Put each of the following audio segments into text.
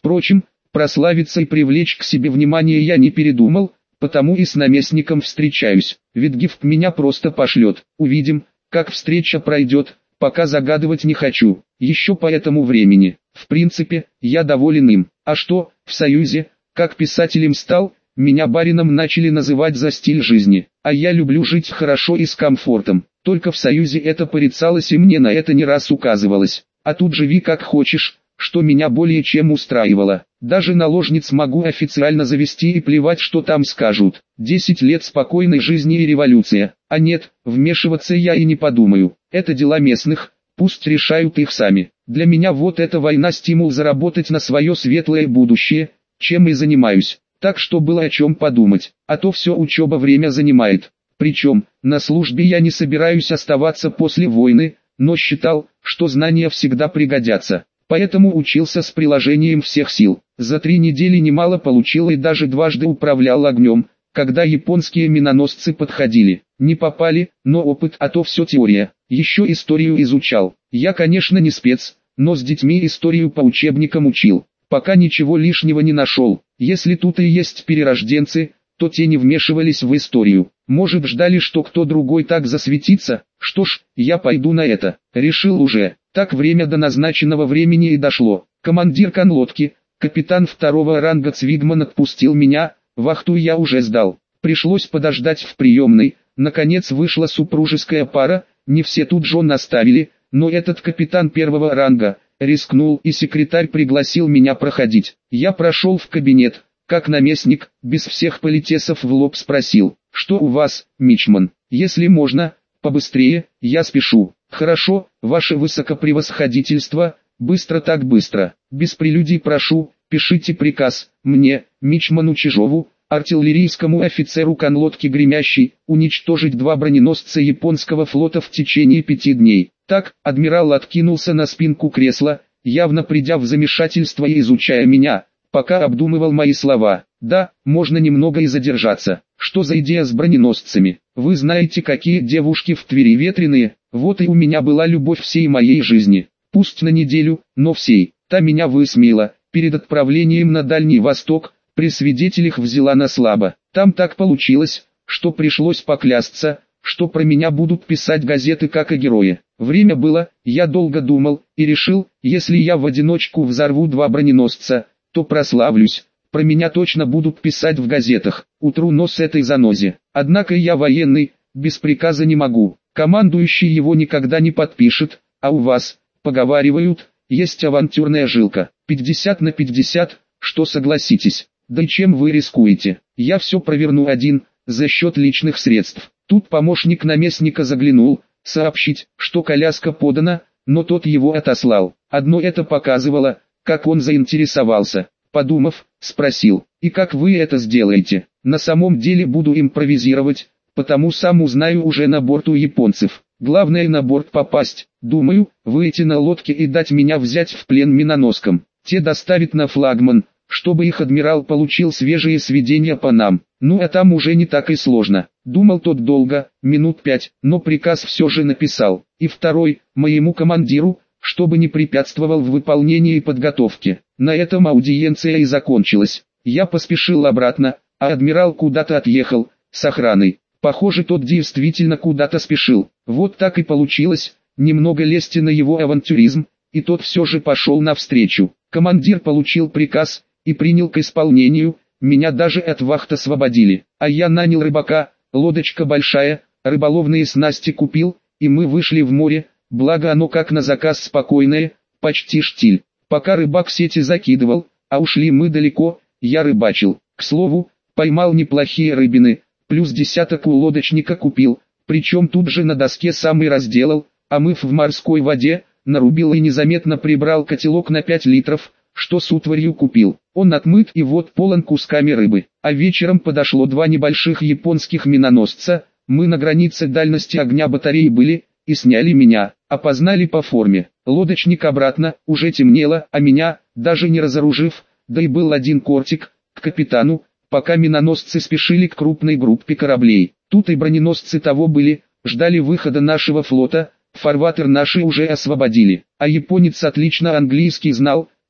Впрочем, прославиться и привлечь к себе внимание я не передумал, потому и с наместником встречаюсь, ведь гифт меня просто пошлет. Увидим, как встреча пройдет, пока загадывать не хочу, еще по этому времени. В принципе, я доволен им. А что, в Союзе, как писателем стал, меня барином начали называть за стиль жизни, а я люблю жить хорошо и с комфортом. Только в Союзе это порицалось и мне на это не раз указывалось. А тут живи как хочешь, что меня более чем устраивало. Даже наложниц могу официально завести и плевать, что там скажут. 10 лет спокойной жизни и революция. А нет, вмешиваться я и не подумаю. Это дела местных, пусть решают их сами. Для меня вот эта война стимул заработать на свое светлое будущее, чем и занимаюсь. Так что было о чем подумать. А то все учеба время занимает. Причем, на службе я не собираюсь оставаться после войны, но считал, что знания всегда пригодятся. Поэтому учился с приложением всех сил. За 3 недели немало получил и даже дважды управлял огнем, когда японские миноносцы подходили. Не попали, но опыт, а то все теория. Еще историю изучал. Я, конечно, не спец, но с детьми историю по учебникам учил. Пока ничего лишнего не нашел. Если тут и есть перерожденцы, то те не вмешивались в историю. Может, ждали, что кто другой так засветится? Что ж, я пойду на это. Решил уже. Так время до назначенного времени и дошло. Командир конлодки, капитан 2-го ранга Цвигман отпустил меня, вахту я уже сдал. Пришлось подождать в приемной. Наконец вышла супружеская пара, не все тут жен оставили, но этот капитан 1-го ранга рискнул, и секретарь пригласил меня проходить. Я прошел в кабинет, как наместник, без всех политесов в лоб спросил: «Что у вас, мичман? Если можно, побыстрее, я спешу». «Хорошо, ваше высокопревосходительство, быстро так быстро, без прелюдий прошу, пишите приказ, мне, мичману Чижову, артиллерийскому офицеру конлодки Гремящий, уничтожить 2 броненосца японского флота в течение 5 дней». Так, адмирал откинулся на спинку кресла, явно придя в замешательство и изучая меня, пока обдумывал мои слова. «Да, можно немного и задержаться. Что за идея с броненосцами? Вы знаете, какие девушки в Твери ветреные, вот и у меня была любовь всей моей жизни. Пусть на неделю, но всей. Та меня высмеяла, перед отправлением на Дальний Восток, при свидетелях взяла на слабо. Там так получилось, что пришлось поклясться, что про меня будут писать газеты как о герое. Время было, я долго думал, и решил, если я в одиночку взорву 2 броненосца, то прославлюсь. Про меня точно будут писать в газетах, утру нос этой занозе. Однако я военный, без приказа не могу. Командующий его никогда не подпишет, а у вас, поговаривают, есть авантюрная жилка. 50 на 50, что согласитесь. Да и чем вы рискуете? Я все проверну один, за счет личных средств. Тут помощник наместника заглянул, сообщить, что коляска подана, но тот его отослал. Одно это показывало, как он заинтересовался. Подумав, спросил: «И как вы это сделаете?» «На самом деле буду импровизировать, потому сам узнаю уже на борт у японцев. Главное на борт попасть. Думаю, выйти на лодке и дать меня взять в плен миноноскам. Те доставят на флагман, чтобы их адмирал получил свежие сведения по нам. Ну а там уже не так и сложно». Думал тот долго, минут 5, но приказ все же написал. И второй, моему командиру, чтобы не препятствовал в выполнении и подготовке. На этом аудиенция и закончилась. Я поспешил обратно, а адмирал куда-то отъехал, с охраной. Похоже, тот действительно куда-то спешил. Вот так и получилось, немного лести на его авантюризм, и тот все же пошел навстречу. Командир получил приказ и принял к исполнению, меня даже от вахт освободили. А я нанял рыбака, лодочка большая, рыболовные снасти купил, и мы вышли в море, благо оно как на заказ спокойное, почти штиль. Пока рыбак сети закидывал, а ушли мы далеко, я рыбачил. К слову, поймал неплохие рыбины, плюс десяток у лодочника купил, причем тут же на доске сам и разделал, а мыв в морской воде, нарубил и незаметно прибрал котелок на 5 литров, что с утварью купил. Он отмыт и вот полон кусками рыбы. А вечером подошло 2 небольших японских миноносца, мы на границе дальности огня батареи были, и сняли меня, опознали по форме. Лодочник обратно, уже темнело, а меня, даже не разоружив, да и был один кортик, к капитану, пока миноносцы спешили к крупной группе кораблей. Тут и броненосцы того были, ждали выхода нашего флота, фарватер наши уже освободили, а японец отлично английский знал,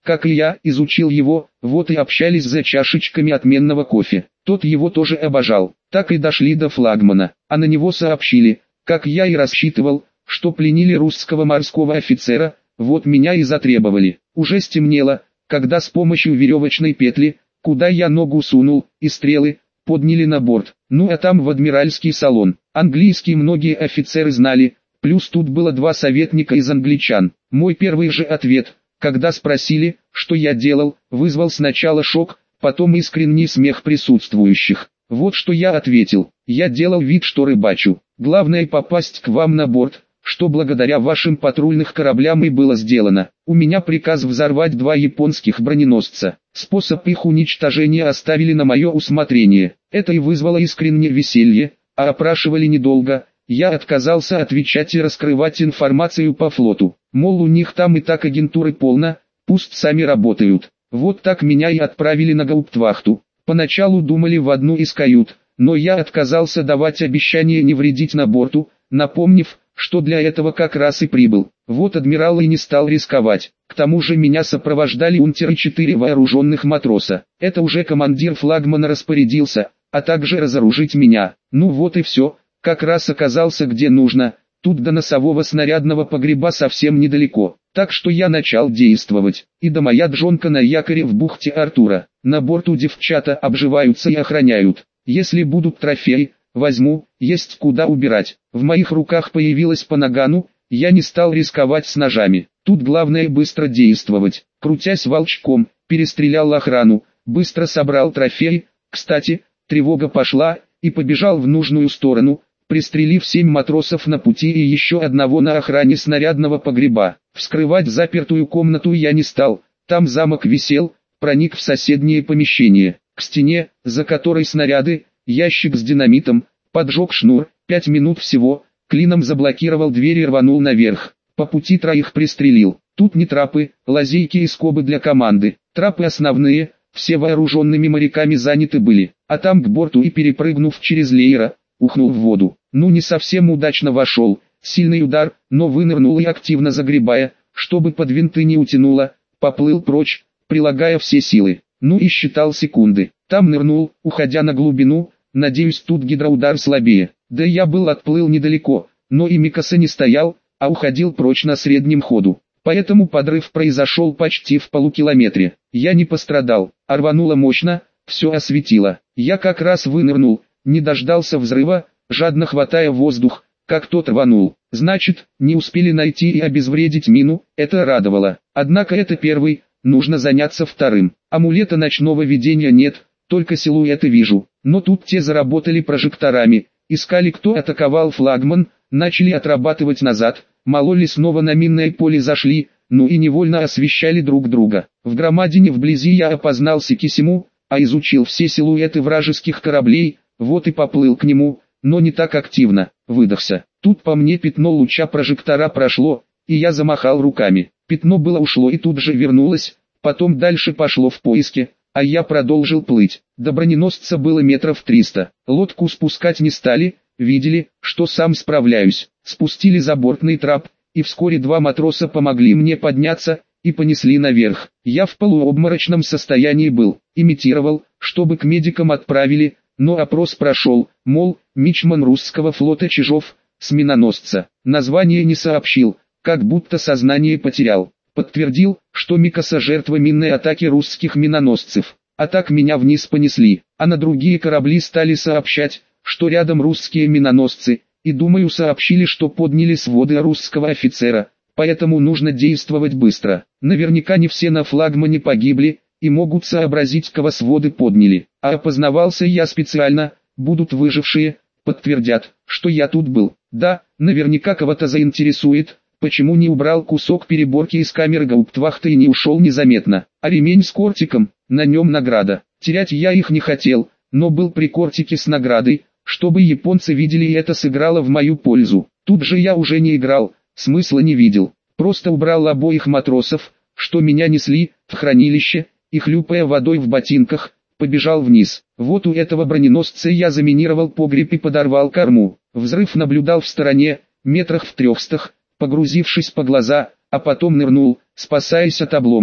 как и я, изучил его, вот и общались за чашечками отменного кофе. Тот его тоже обожал. Так и дошли до флагмана, а на него сообщили, как я и рассчитывал, что пленили русского морского офицера, вот меня и затребовали. Уже стемнело, когда с помощью веревочной петли, куда я ногу сунул, и стрелы, подняли на борт. Ну а там в адмиральский салон. Английский многие офицеры знали, плюс тут было 2 советника из англичан. Мой первый же ответ, когда спросили, что я делал, вызвал сначала шок, потом искренний смех присутствующих. Вот что я ответил: я делал вид, что рыбачу. Главное попасть к вам на борт, что благодаря вашим патрульных кораблям и было сделано. У меня приказ взорвать 2 японских броненосца. Способ их уничтожения оставили на мое усмотрение. Это и вызвало искреннее веселье, а опрашивали недолго. Я отказался отвечать и раскрывать информацию по флоту. Мол, у них там и так агентуры полно, пусть сами работают. Вот так меня и отправили на гауптвахту. Поначалу думали в одну из кают, но я отказался давать обещание не вредить на борту, напомнив, что для этого как раз и прибыл. Вот адмирал и не стал рисковать. К тому же меня сопровождали унтер и 4 вооруженных матроса. Это уже командир флагмана распорядился, а также разоружить меня. Ну вот и все, как раз оказался где нужно. Тут до носового снарядного погреба совсем недалеко. Так что я начал действовать. И до моя джонка на якоре в бухте Артура. На борту девчата обживаются и охраняют. Если будут трофеи, возьму, есть куда убирать. В моих руках появилась по нагану, я не стал рисковать с ножами. Тут главное быстро действовать. Крутясь волчком, перестрелял охрану, быстро собрал трофей. Кстати, тревога пошла, и побежал в нужную сторону, пристрелив 7 матросов на пути и еще одного на охране снарядного погреба. Вскрывать запертую комнату я не стал, там замок висел, проник в соседнее помещение. К стене, за которой снаряды, ящик с динамитом, поджег шнур, 5 минут всего, клином заблокировал дверь и рванул наверх. По пути 3 пристрелил. Тут не трапы, лазейки и скобы для команды. Трапы основные, все вооруженными моряками заняты были. А там к борту и перепрыгнув через леера, ухнул в воду. Ну не совсем удачно вошел, сильный удар, но вынырнул и активно загребая, чтобы под винты не утянуло, поплыл прочь, прилагая все силы. Ну и считал секунды. Там нырнул, уходя на глубину, надеюсь тут гидроудар слабее. Да я отплыл недалеко, но и Микаса не стоял, а уходил прочь на среднем ходу. Поэтому подрыв произошел почти в полукилометре. Я не пострадал, а рвануло мощно, все осветило. Я как раз вынырнул, не дождался взрыва, жадно хватая воздух, как тот рванул. Значит, не успели найти и обезвредить мину, это радовало. Однако это первый, нужно заняться вторым. Амулета ночного видения нет, только силуэты вижу. Но тут те заработали прожекторами, искали, кто атаковал флагман, начали отрабатывать назад, мало ли снова на минное поле зашли, ну и невольно освещали друг друга. В громадине вблизи я опознал Сикисиму, а изучил все силуэты вражеских кораблей, вот и поплыл к нему, но не так активно, выдохся. Тут по мне пятно луча прожектора прошло, и я замахал руками. Пятно было ушло и тут же вернулось, потом дальше пошло в поиске, а я продолжил плыть. До броненосца было метров 300. Лодку спускать не стали, видели, что сам справляюсь. Спустили забортный трап, и вскоре 2 матроса помогли мне подняться, и понесли наверх. Я в полуобморочном состоянии был, имитировал, чтобы к медикам отправили, но опрос прошел, мол, мичман русского флота Чижов, с миноносца. Название не сообщил, как будто сознание потерял. Подтвердил, что Микаса жертва минной атаки русских миноносцев. А так меня вниз понесли, а на другие корабли стали сообщать, что рядом русские миноносцы, и думаю сообщили, что подняли с воды русского офицера, поэтому нужно действовать быстро. Наверняка не все на флагмане погибли, и могут сообразить, кого с воды подняли. А опознавался я специально, будут выжившие, подтвердят, что я тут был. Да, наверняка кого-то заинтересует, почему не убрал кусок переборки из камеры гауптвахты и не ушел незаметно. А ремень с кортиком, на нем награда. Терять я их не хотел, но был при кортике с наградой, чтобы японцы видели, и это сыграло в мою пользу. Тут же я уже не играл, смысла не видел. Просто убрал обоих матросов, что меня несли, в хранилище, и хлюпая водой в ботинках, побежал вниз. Вот у этого броненосца я заминировал погреб и подорвал корму. Взрыв наблюдал в стороне, метрах в 300, погрузившись по глаза, а потом нырнул, спасаясь от обломков.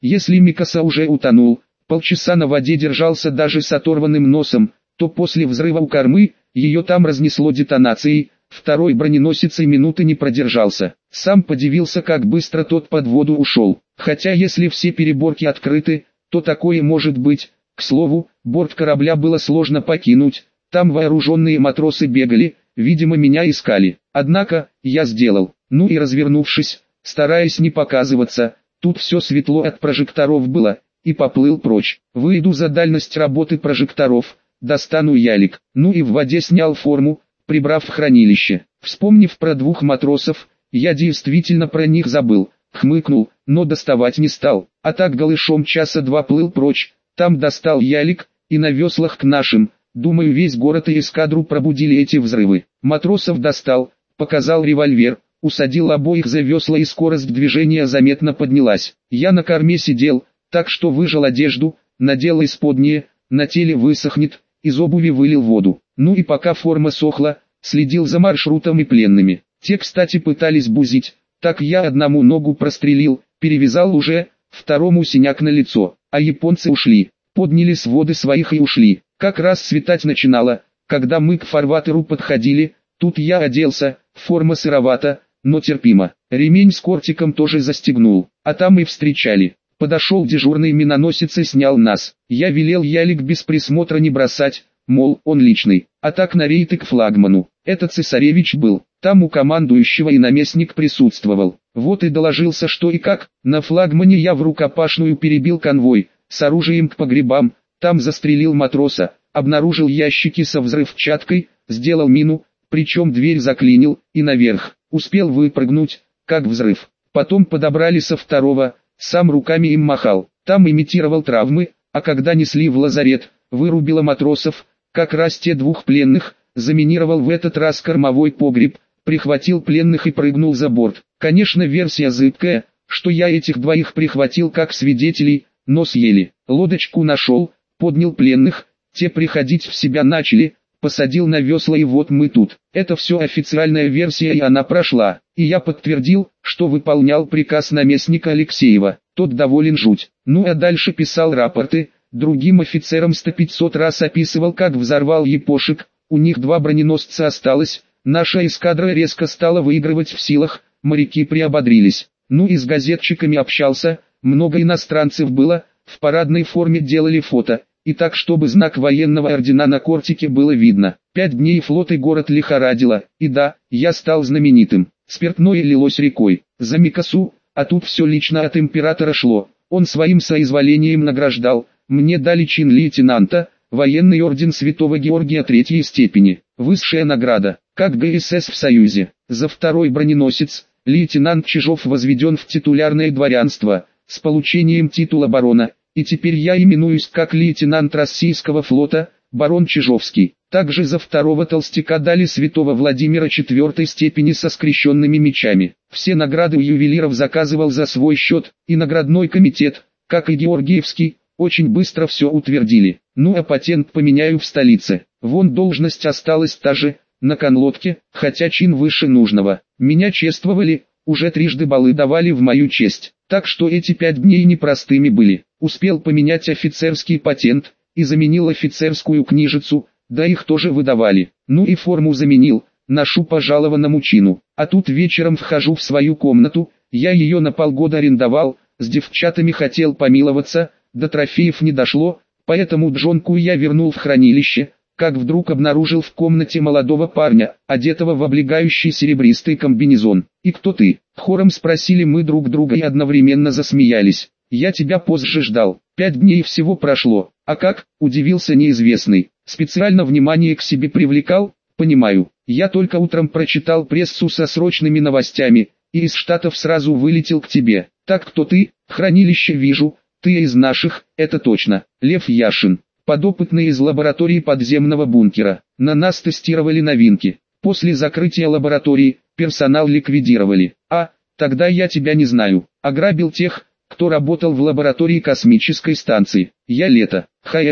Если Микаса уже утонул, полчаса на воде держался даже с оторванным носом, то после взрыва у кормы, ее там разнесло детонацией, второй броненосец и минуты не продержался. Сам подивился, как быстро тот под воду ушел. Хотя если все переборки открыты, то такое может быть. К слову, борт корабля было сложно покинуть, там вооруженные матросы бегали, видимо меня искали. Однако, я сделал. Ну и развернувшись, стараясь не показываться, тут все светло от прожекторов было, и поплыл прочь. Выйду за дальность работы прожекторов, достану ялик, ну и в воде снял форму, прибрав в хранилище. Вспомнив про двух матросов, я действительно про них забыл, хмыкнул, но доставать не стал, а так голышом часа два плыл прочь, там достал ялик, и на веслах к нашим, думаю весь город и эскадру пробудили эти взрывы. Матросов достал, показал револьвер, усадил обоих за весла и скорость движения заметно поднялась. Я на корме сидел, так что выжал одежду, надел исподнее, на теле высохнет, из обуви вылил воду. Ну и пока форма сохла, следил за маршрутом и пленными. Те, кстати, пытались бузить, так я одному ногу прострелил, перевязал уже, второму синяк на лицо, а японцы ушли, подняли с воды своих и ушли. Как раз светать начинало, когда мы к фарватеру подходили, тут я оделся, форма сыровата, но терпимо. Ремень с кортиком тоже застегнул, а там и встречали. Подошел дежурный миноносец и снял нас. Я велел ялик без присмотра не бросать, мол, он личный, а так на рейд и к флагману. Это цесаревич был, там у командующего и наместник присутствовал. Вот и доложился что и как. На флагмане я в рукопашную перебил конвой, с оружием к погребам, там застрелил матроса, обнаружил ящики со взрывчаткой, сделал мину, причем дверь заклинил, и наверх. Успел выпрыгнуть, как взрыв. Потом подобрали со второго, сам руками им махал, там имитировал травмы, а когда несли в лазарет, вырубило матросов, как раз те двух пленных, заминировал в этот раз кормовой погреб, прихватил пленных и прыгнул за борт. Конечно, версия зыбкая, что я этих двоих прихватил как свидетелей, но съели. Лодочку нашел, поднял пленных, те приходить в себя начали, посадил на весла и вот мы тут. Это все официальная версия и она прошла, и я подтвердил, что выполнял приказ наместника Алексеева, тот доволен жуть. Ну а дальше писал рапорты, другим офицерам 100-500 раз описывал как взорвал япошек, у них 2 броненосца осталось, наша эскадра резко стала выигрывать в силах, моряки приободрились. Ну и с газетчиками общался, много иностранцев было, в парадной форме делали фото. И так, чтобы знак военного ордена на кортике было видно. 5 дней флот и город лихорадило, и да, я стал знаменитым. Спиртное лилось рекой, за Микасу, а тут все лично от императора шло. Он своим соизволением награждал, мне дали чин лейтенанта, военный орден Святого Георгия 3-й степени, высшая награда, как ГСС в Союзе. За второй броненосец, лейтенант Чижов возведен в титулярное дворянство, с получением титула барона. И теперь я именуюсь как лейтенант Российского флота, барон Чижовский. Также за второго толстяка дали святого Владимира 4-й степени со скрещенными мечами. Все награды у ювелиров заказывал за свой счет, и наградной комитет, как и Георгиевский, очень быстро все утвердили. Ну а патент поменяю в столице. Вон должность осталась та же, на конлодке, хотя чин выше нужного. Меня чествовали, уже трижды баллы давали в мою честь. Так что эти 5 дней непростыми были. Успел поменять офицерский патент, и заменил офицерскую книжицу, да их тоже выдавали. Ну и форму заменил, ношу по жалованному чину. А тут вечером вхожу в свою комнату, я ее на полгода арендовал, с девчатами хотел помиловаться, до трофеев не дошло, поэтому джонку я вернул в хранилище, как вдруг обнаружил в комнате молодого парня, одетого в облегающий серебристый комбинезон. «И кто ты?» — хором спросили мы друг друга и одновременно засмеялись. «Я тебя позже ждал, 5 дней всего прошло». «А как?» — удивился неизвестный. «Специально внимание к себе привлекал?» «Понимаю, я только утром прочитал прессу со срочными новостями, и из Штатов сразу вылетел к тебе. Так кто ты?» «Хранилище вижу, ты из наших, это точно, Лев Яшин. Подопытный из лаборатории подземного бункера. На нас тестировали новинки. После закрытия лаборатории, персонал ликвидировали. А, тогда я тебя не знаю. Ограбил тех, кто работал в лаборатории космической станции. Я Лето.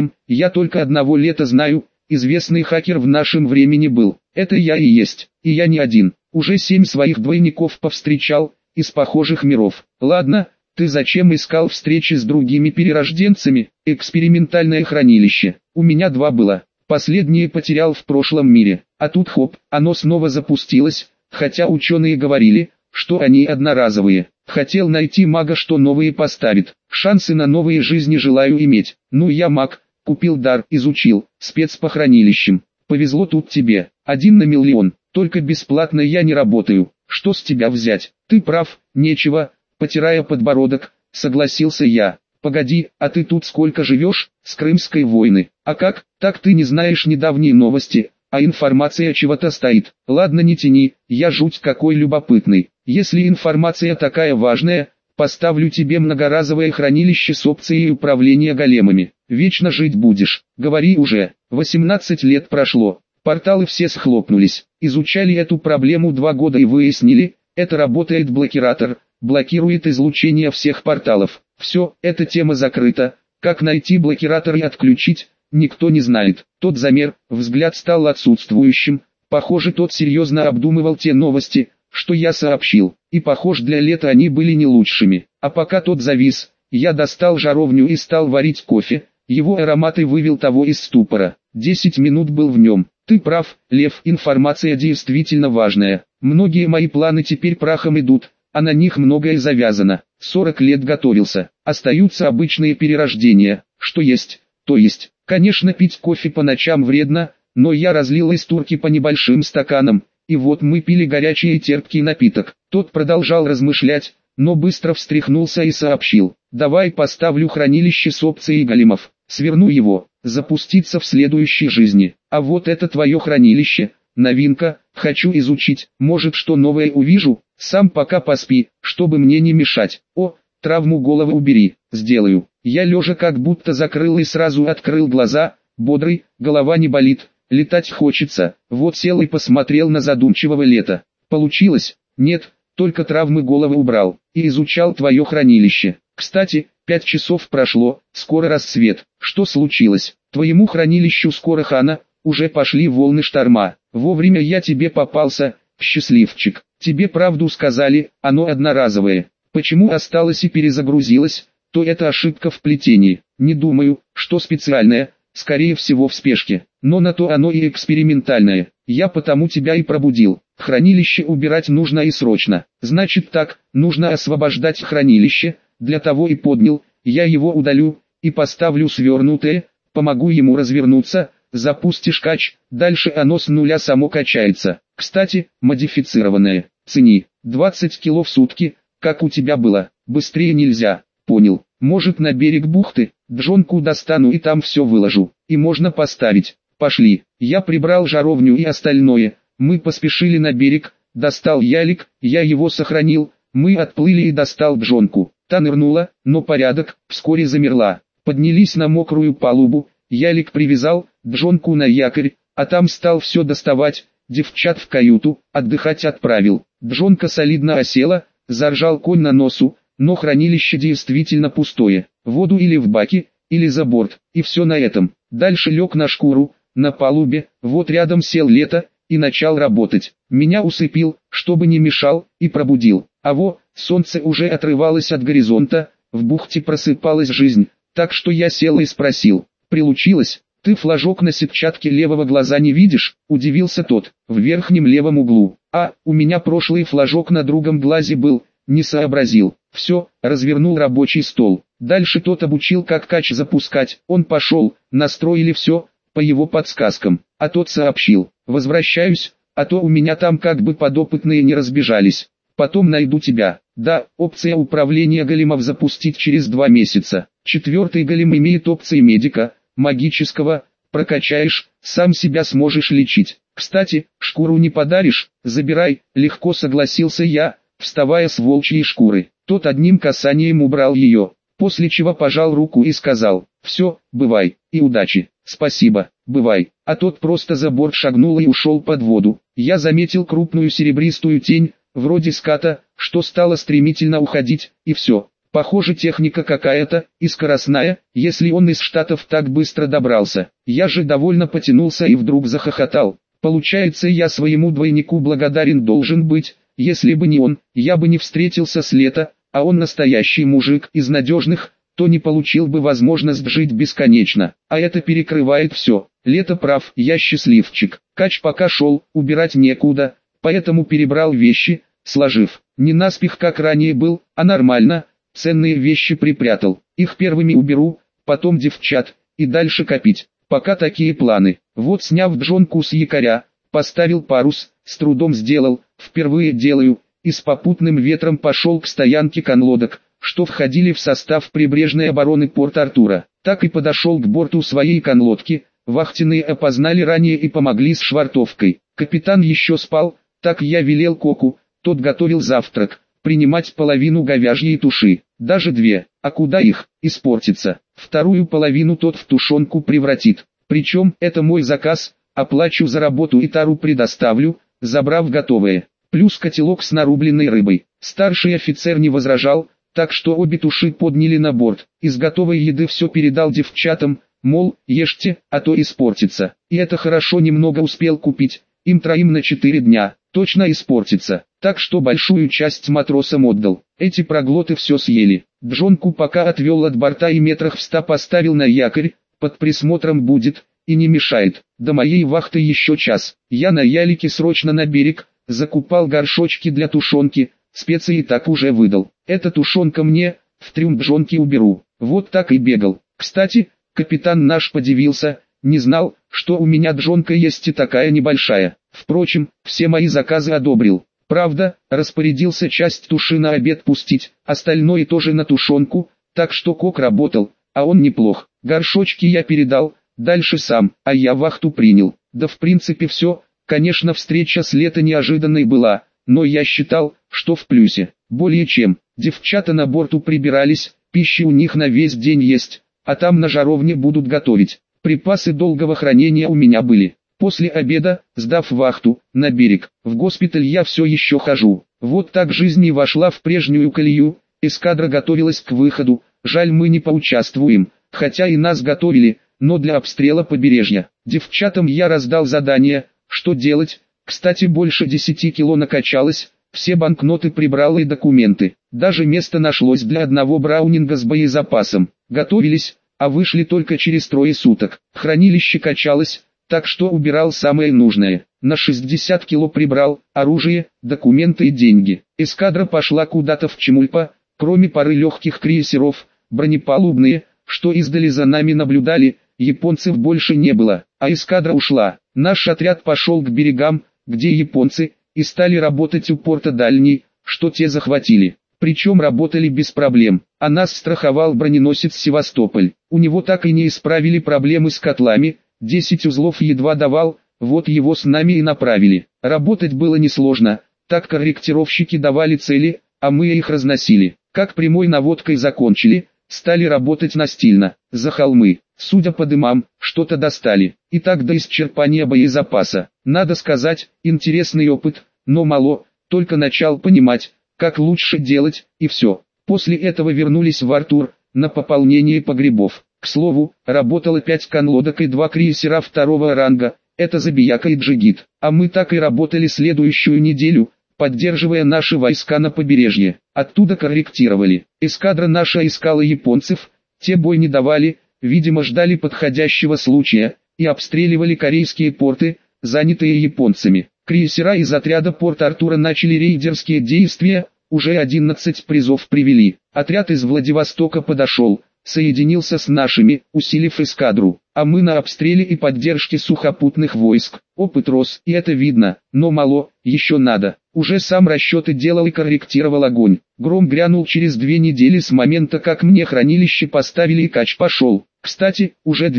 Я только одного Лета знаю, известный хакер в нашем времени был. Это я и есть. И я не один. Уже 7 своих двойников повстречал, из похожих миров. Ладно, Ты зачем искал встречи с другими перерожденцами? Экспериментальное хранилище. У меня 2 было. Последнее потерял в прошлом мире. А тут хоп, оно снова запустилось, хотя ученые говорили, что они одноразовые. Хотел найти мага, что новые поставит. Шансы на новые жизни желаю иметь. Ну я маг, купил дар, изучил, спец по хранилищам. Повезло тут тебе. 1 на миллион. Только бесплатно я не работаю. Что с тебя взять? Ты прав, нечего. Потирая подбородок, согласился я. Погоди, а ты тут сколько живешь? С Крымской войны. А как? Так ты не знаешь недавние новости, а информация чего-то стоит. Ладно, не тяни, я жуть какой любопытный. Если информация такая важная, поставлю тебе многоразовое хранилище с опцией управления големами. Вечно жить будешь. Говори уже. 18 лет прошло. Порталы все схлопнулись. Изучали эту проблему 2 года и выяснили, это работает блокиратор. Блокирует излучение всех порталов. Все, эта тема закрыта. Как найти блокиратор и отключить, никто не знает. Тот замер, взгляд стал отсутствующим. Похоже, тот серьезно обдумывал те новости, что я сообщил. И похоже, для лета они были не лучшими. А пока тот завис, я достал жаровню и стал варить кофе. Его аромат и вывел того из ступора. 10 минут был в нем. Ты прав, Лев, информация действительно важная. Многие мои планы теперь прахом идут. А на них многое завязано. 40 лет готовился. Остаются обычные перерождения. Что есть, то есть. Конечно, пить кофе по ночам вредно, но я разлил из турки по небольшим стаканам, и вот мы пили горячий и терпкий напиток. Тот продолжал размышлять, но быстро встряхнулся и сообщил. Давай поставлю хранилище с опцией големов. Сверну его, запуститься в следующей жизни. А вот это твое хранилище. Новинка, хочу изучить, может что новое увижу, сам пока поспи, чтобы мне не мешать. О, травму головы убери, сделаю. Я лежа как будто закрыл и сразу открыл глаза, бодрый, голова не болит, летать хочется. Вот сел и посмотрел на задумчивого Лета. Получилось? Нет, только травмы головы убрал, и изучал твое хранилище. Кстати, 5 часов прошло, скоро рассвет. Что случилось? Твоему хранилищу скоро хана, уже пошли волны шторма. Вовремя я тебе попался, счастливчик. Тебе правду сказали, оно одноразовое. Почему осталось и перезагрузилось, то это ошибка в плетении. Не думаю, что специальное, скорее всего в спешке. Но на то оно и экспериментальное. Я потому тебя и пробудил. Хранилище убирать нужно и срочно. Значит так, нужно освобождать хранилище, для того и поднял, я его удалю, и поставлю свернутое, помогу ему развернуться. Запустишь кач, дальше оно с нуля само качается. Кстати, модифицированное, цени, 20 кило в сутки, как у тебя было, быстрее нельзя, понял. Может на берег бухты, джонку достану и там все выложу, и можно поставить. Пошли, я прибрал жаровню и остальное, мы поспешили на берег, достал ялик, я его сохранил, мы отплыли и достал джонку. Та нырнула, но порядок, вскоре замерла. Поднялись на мокрую палубу. Ялик привязал, джонку на якорь, а там стал все доставать, девчат в каюту, отдыхать отправил. Джонка солидно осела, заржал конь на носу, но хранилище действительно пустое. Воду или в баке, или за борт, и все на этом. Дальше лег на шкуру, на палубе, вот рядом сел Лето, и начал работать. Меня усыпил, чтобы не мешал, и пробудил. А во, солнце уже отрывалось от горизонта, в бухте просыпалась жизнь, так что я сел и спросил. Прилучилось, ты флажок на сетчатке левого глаза не видишь? Удивился тот, в верхнем левом углу. А, у меня прошлый флажок на другом глазе был, не сообразил. Все, развернул рабочий стол. Дальше тот обучил, как кач запускать. Он пошел, настроили все, по его подсказкам. А тот сообщил, возвращаюсь, а то у меня там как бы подопытные не разбежались. Потом найду тебя. Да, опция управления големов запустить через 2 месяца. 4-й голем имеет опции медика, магического, прокачаешь, сам себя сможешь лечить. Кстати, шкуру не подаришь, забирай, легко согласился я, вставая с волчьей шкуры. Тот одним касанием убрал ее, после чего пожал руку и сказал, все, бывай, и удачи, спасибо, бывай. А тот просто за борт шагнул и ушел под воду. Я заметил крупную серебристую тень, вроде ската, что стало стремительно уходить, и все. Похоже, техника какая-то, и скоростная, если он из Штатов так быстро добрался. Я же довольно потянулся и вдруг захохотал. Получается, я своему двойнику благодарен должен быть, если бы не он, я бы не встретился с Лето, а он настоящий мужик из надежных, то не получил бы возможность жить бесконечно. А это перекрывает все. Лето прав, я счастливчик. Кач пока шел, убирать некуда, поэтому перебрал вещи, сложив. Не наспех как ранее был, а нормально, ценные вещи припрятал. Их первыми уберу, потом девчат, и дальше копить. Пока такие планы. Вот сняв джонку с якоря, поставил парус, с трудом сделал, впервые делаю, и с попутным ветром пошел к стоянке конлодок, что входили в состав прибрежной обороны Порт-Артура. Так и подошел к борту своей конлодки, вахтенные опознали ранее и помогли с швартовкой. Капитан еще спал, так я велел Коку, тот готовил завтрак, принимать половину говяжьей туши, даже две, а куда их, испортится. Вторую половину тот в тушенку превратит. Причем это мой заказ, оплачу за работу и тару предоставлю, забрав готовое. Плюс котелок с нарубленной рыбой. Старший офицер не возражал, так что обе туши подняли на борт. Из готовой еды все передал девчатам, мол, ешьте, а то испортится. И это хорошо немного успел купить, им троим на 4 дня, точно испортится. Так что большую часть матросам отдал. Эти проглоты все съели. Джонку пока отвел от борта и метрах в 100 поставил на якорь, под присмотром будет, и не мешает. До моей вахты еще час. Я на ялике срочно на берег, закупал горшочки для тушенки, специи так уже выдал. Эта тушенка мне, в трюм Джонки уберу. Вот так и бегал. Кстати, капитан наш подивился, не знал, что у меня джонка есть и такая небольшая. Впрочем, все мои заказы одобрил. Правда, распорядился часть туши на обед пустить, остальное тоже на тушенку, так что Кок работал, а он неплох. Горшочки я передал, дальше сам, а я вахту принял. Да в принципе все, конечно встреча с лета неожиданной была, но я считал, что в плюсе. Более чем, девчата на борту прибирались, пища у них на весь день есть, а там на жаровне будут готовить. Припасы долгого хранения у меня были. После обеда, сдав вахту, на берег, в госпиталь я все еще хожу. Вот так жизнь и вошла в прежнюю колею, эскадра готовилась к выходу, жаль мы не поучаствуем, хотя и нас готовили, но для обстрела побережья. Девчатам я раздал задание, что делать, кстати больше 10 кило накачалось, все банкноты прибрал и документы, даже место нашлось для одного браунинга с боезапасом. Готовились, а вышли только через 3 суток, хранилище качалось, так что убирал самое нужное. На 60 кило прибрал, оружие, документы и деньги. Эскадра пошла куда-то в Чемульпа, кроме пары легких крейсеров, бронепалубные, что издали за нами наблюдали, японцев больше не было, а эскадра ушла. Наш отряд пошел к берегам, где японцы, и стали работать у порта Дальний, что те захватили. Причем работали без проблем, а нас страховал броненосец Севастополь. У него так и не исправили проблемы с котлами, 10 узлов едва давал, вот его с нами и направили. Работать было несложно, так корректировщики давали цели, а мы их разносили. Как прямой наводкой закончили, стали работать настильно, за холмы. Судя по дымам, что-то достали. И так до исчерпания боезапаса. Надо сказать, интересный опыт, но мало, только начал понимать, как лучше делать, и все. После этого вернулись в Артур, на пополнение погребов. К слову, работало 5 конлодок и 2 крейсера 2-го ранга, это Забияка и Джигит. А мы так и работали следующую неделю, поддерживая наши войска на побережье. Оттуда корректировали. Эскадра наша искала японцев, те бой не давали, видимо ждали подходящего случая, и обстреливали корейские порты, занятые японцами. Крейсера из отряда Порт-Артура начали рейдерские действия, уже 11 призов привели. Отряд из Владивостока подошел, соединился с нашими, усилив эскадру, а мы на обстреле и поддержке сухопутных войск. Опыт рос, и это видно, но мало, еще надо. Уже сам расчеты делал и корректировал огонь. Гром грянул через 2 недели с момента, как мне хранилище поставили и кач пошел. Кстати, уже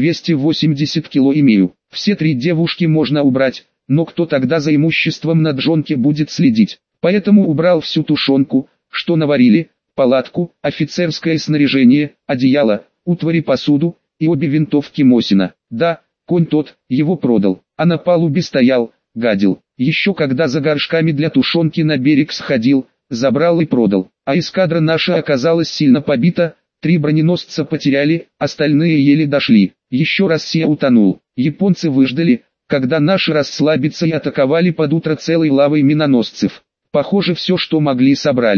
280 кило имею. Все 3 девушки можно убрать, но кто тогда за имуществом на джонке будет следить? Поэтому убрал всю тушенку, что наварили, палатку, офицерское снаряжение, одеяло, утвари, посуду и обе винтовки Мосина. Да, конь тот, его продал, а на палубе стоял, гадил. Еще когда за горшками для тушенки на берег сходил, забрал и продал. А эскадра наша оказалась сильно побита, 3 броненосца потеряли, остальные еле дошли. Еще раз Сия утонул. Японцы выждали, когда наши расслабиться, и атаковали под утро целой лавой миноносцев. Похоже, все, что могли, собрали.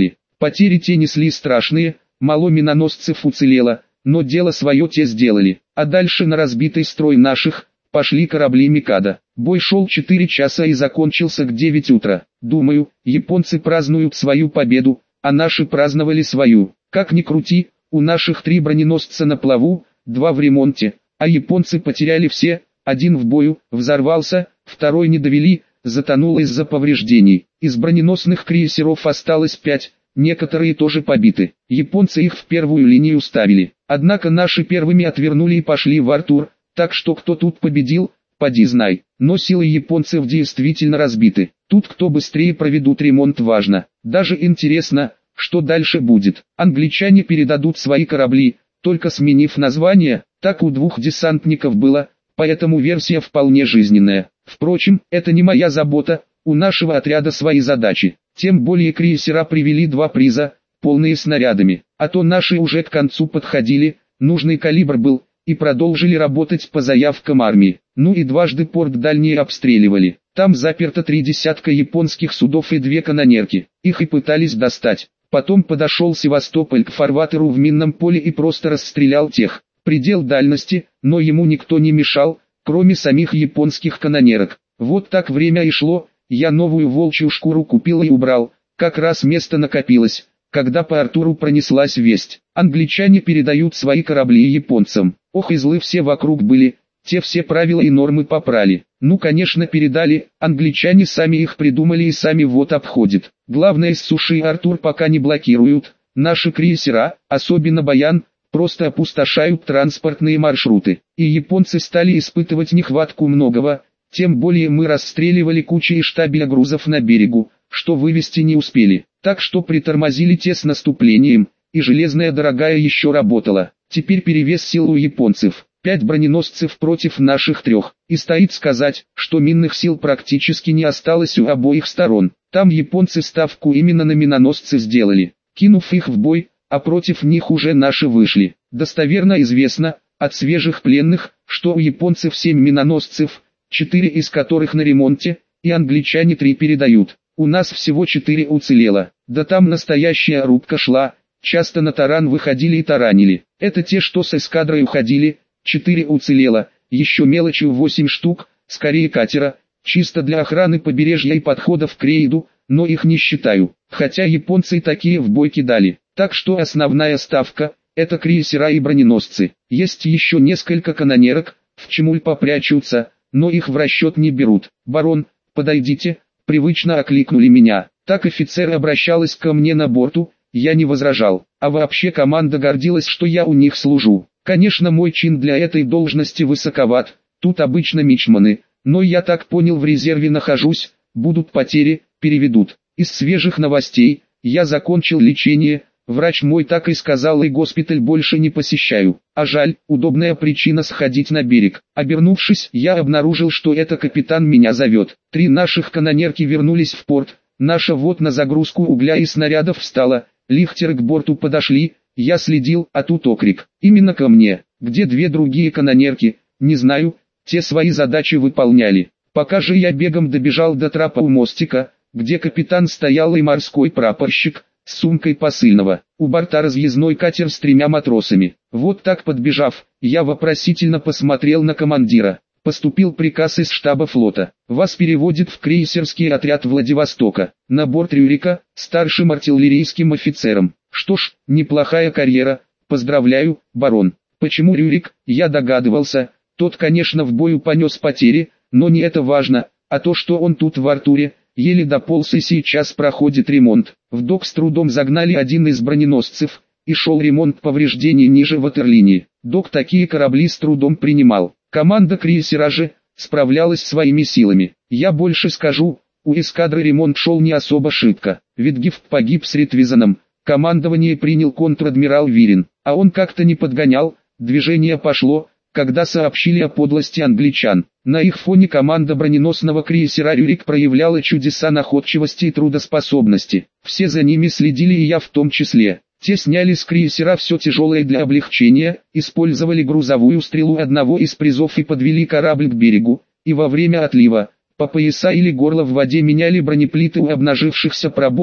Потери те несли страшные, мало миноносцев уцелело, но дело свое те сделали. А дальше на разбитый строй наших пошли корабли Микадо. Бой шел 4 часа и закончился к 9 утра. Думаю, японцы празднуют свою победу, а наши праздновали свою. Как ни крути, у наших 3 броненосца на плаву, 2 в ремонте, а японцы потеряли все, 1 в бою, взорвался, 2 не довели, затонул из-за повреждений. Из броненосных крейсеров осталось 5, некоторые тоже побиты. Японцы их в первую линию ставили. Однако наши первыми отвернули и пошли в Артур, так что кто тут победил, поди знай. Но силы японцев действительно разбиты. Тут кто быстрее проведут ремонт важно. Даже интересно, что дальше будет. Англичане передадут свои корабли, только сменив название, так у 2 десантников было, поэтому версия вполне жизненная. Впрочем, это не моя забота, у нашего отряда свои задачи. Тем более крейсера привели 2 приза, полные снарядами. А то наши уже к концу подходили, нужный калибр был, и продолжили работать по заявкам армии. Ну и дважды порт дальний обстреливали. Там заперто 3 десятка японских судов и 2 канонерки. Их и пытались достать. Потом подошел Севастополь к фарватеру в минном поле и просто расстрелял тех. Предел дальности, но ему никто не мешал, кроме самих японских канонерок. Вот так время и шло, я новую волчью шкуру купил и убрал, как раз место накопилось, когда по Артуру пронеслась весть. Англичане передают свои корабли японцам. Ох и злы все вокруг были, те все правила и нормы попрали. Ну конечно передали, англичане сами их придумали и сами вот обходят. Главное, с суши Артур пока не блокируют, наши крейсера, особенно Баян, просто опустошают транспортные маршруты. И японцы стали испытывать нехватку многого, тем более мы расстреливали кучи и штабеля грузов на берегу, что вывести не успели. Так что притормозили те с наступлением, и железная дорогая еще работала. Теперь перевес сил у японцев. 5 броненосцев против наших 3. И стоит сказать, что минных сил практически не осталось у обоих сторон. Там японцы ставку именно на миноносцы сделали, кинув их в бой, а против них уже наши вышли. Достоверно известно, от свежих пленных, что у японцев 7 миноносцев, 4 из которых на ремонте, и англичане 3 передают. У нас всего 4 уцелело. Да там настоящая рубка шла, часто на таран выходили и таранили. Это те, что с эскадрой уходили. 4 уцелело, еще мелочью 8 штук, скорее катера, чисто для охраны побережья и подходов к рейду, но их не считаю, хотя японцы такие в бой кидали. Так что основная ставка – это крейсера и броненосцы. Есть еще несколько канонерок, в Чемуль попрячутся, но их в расчет не берут. «Барон, подойдите», привычно окликнули меня. Так офицер обращалась ко мне на борту, я не возражал, а вообще команда гордилась, что я у них служу. Конечно, мой чин для этой должности высоковат, тут обычно мичманы, но я так понял, в резерве нахожусь, будут потери, переведут. Из свежих новостей, я закончил лечение, врач мой так и сказал, и госпиталь больше не посещаю. А жаль, удобная причина сходить на берег. Обернувшись, я обнаружил, что это капитан меня зовет. 3 наших канонерки вернулись в порт, наша вот на загрузку угля и снарядов встала, лихтеры к борту подошли. Я следил, а тут окрик. Именно ко мне. Где 2 другие канонерки, не знаю, те свои задачи выполняли. Пока же я бегом добежал до трапа у мостика, где капитан стоял и морской прапорщик, с сумкой посыльного. У борта разъездной катер с 3 матросами. Вот так подбежав, я вопросительно посмотрел на командира. Поступил приказ из штаба флота. Вас переводит в крейсерский отряд Владивостока, на борт Рюрика, старшим артиллерийским офицером. Что ж, неплохая карьера, поздравляю, барон. Почему Рюрик, я догадывался, тот конечно в бою понес потери, но не это важно, а то что он тут в Артуре, еле дополз и сейчас проходит ремонт. В док с трудом загнали один из броненосцев, и шел ремонт повреждений ниже ватерлинии. Док такие корабли с трудом принимал. Команда крейсера же справлялась своими силами. Я больше скажу, у эскадры ремонт шел не особо шибко. Витгифт погиб с Ретвизаном, командование принял контр-адмирал Вирин, а он как-то не подгонял, движение пошло, когда сообщили о подлости англичан. На их фоне команда броненосного крейсера Рюрик проявляла чудеса находчивости и трудоспособности. Все за ними следили, и я в том числе. Те сняли с крейсера все тяжелое для облегчения, использовали грузовую стрелу одного из призов и подвели корабль к берегу, и во время отлива, по пояса или горло в воде меняли бронеплиты у обнажившихся пробоин,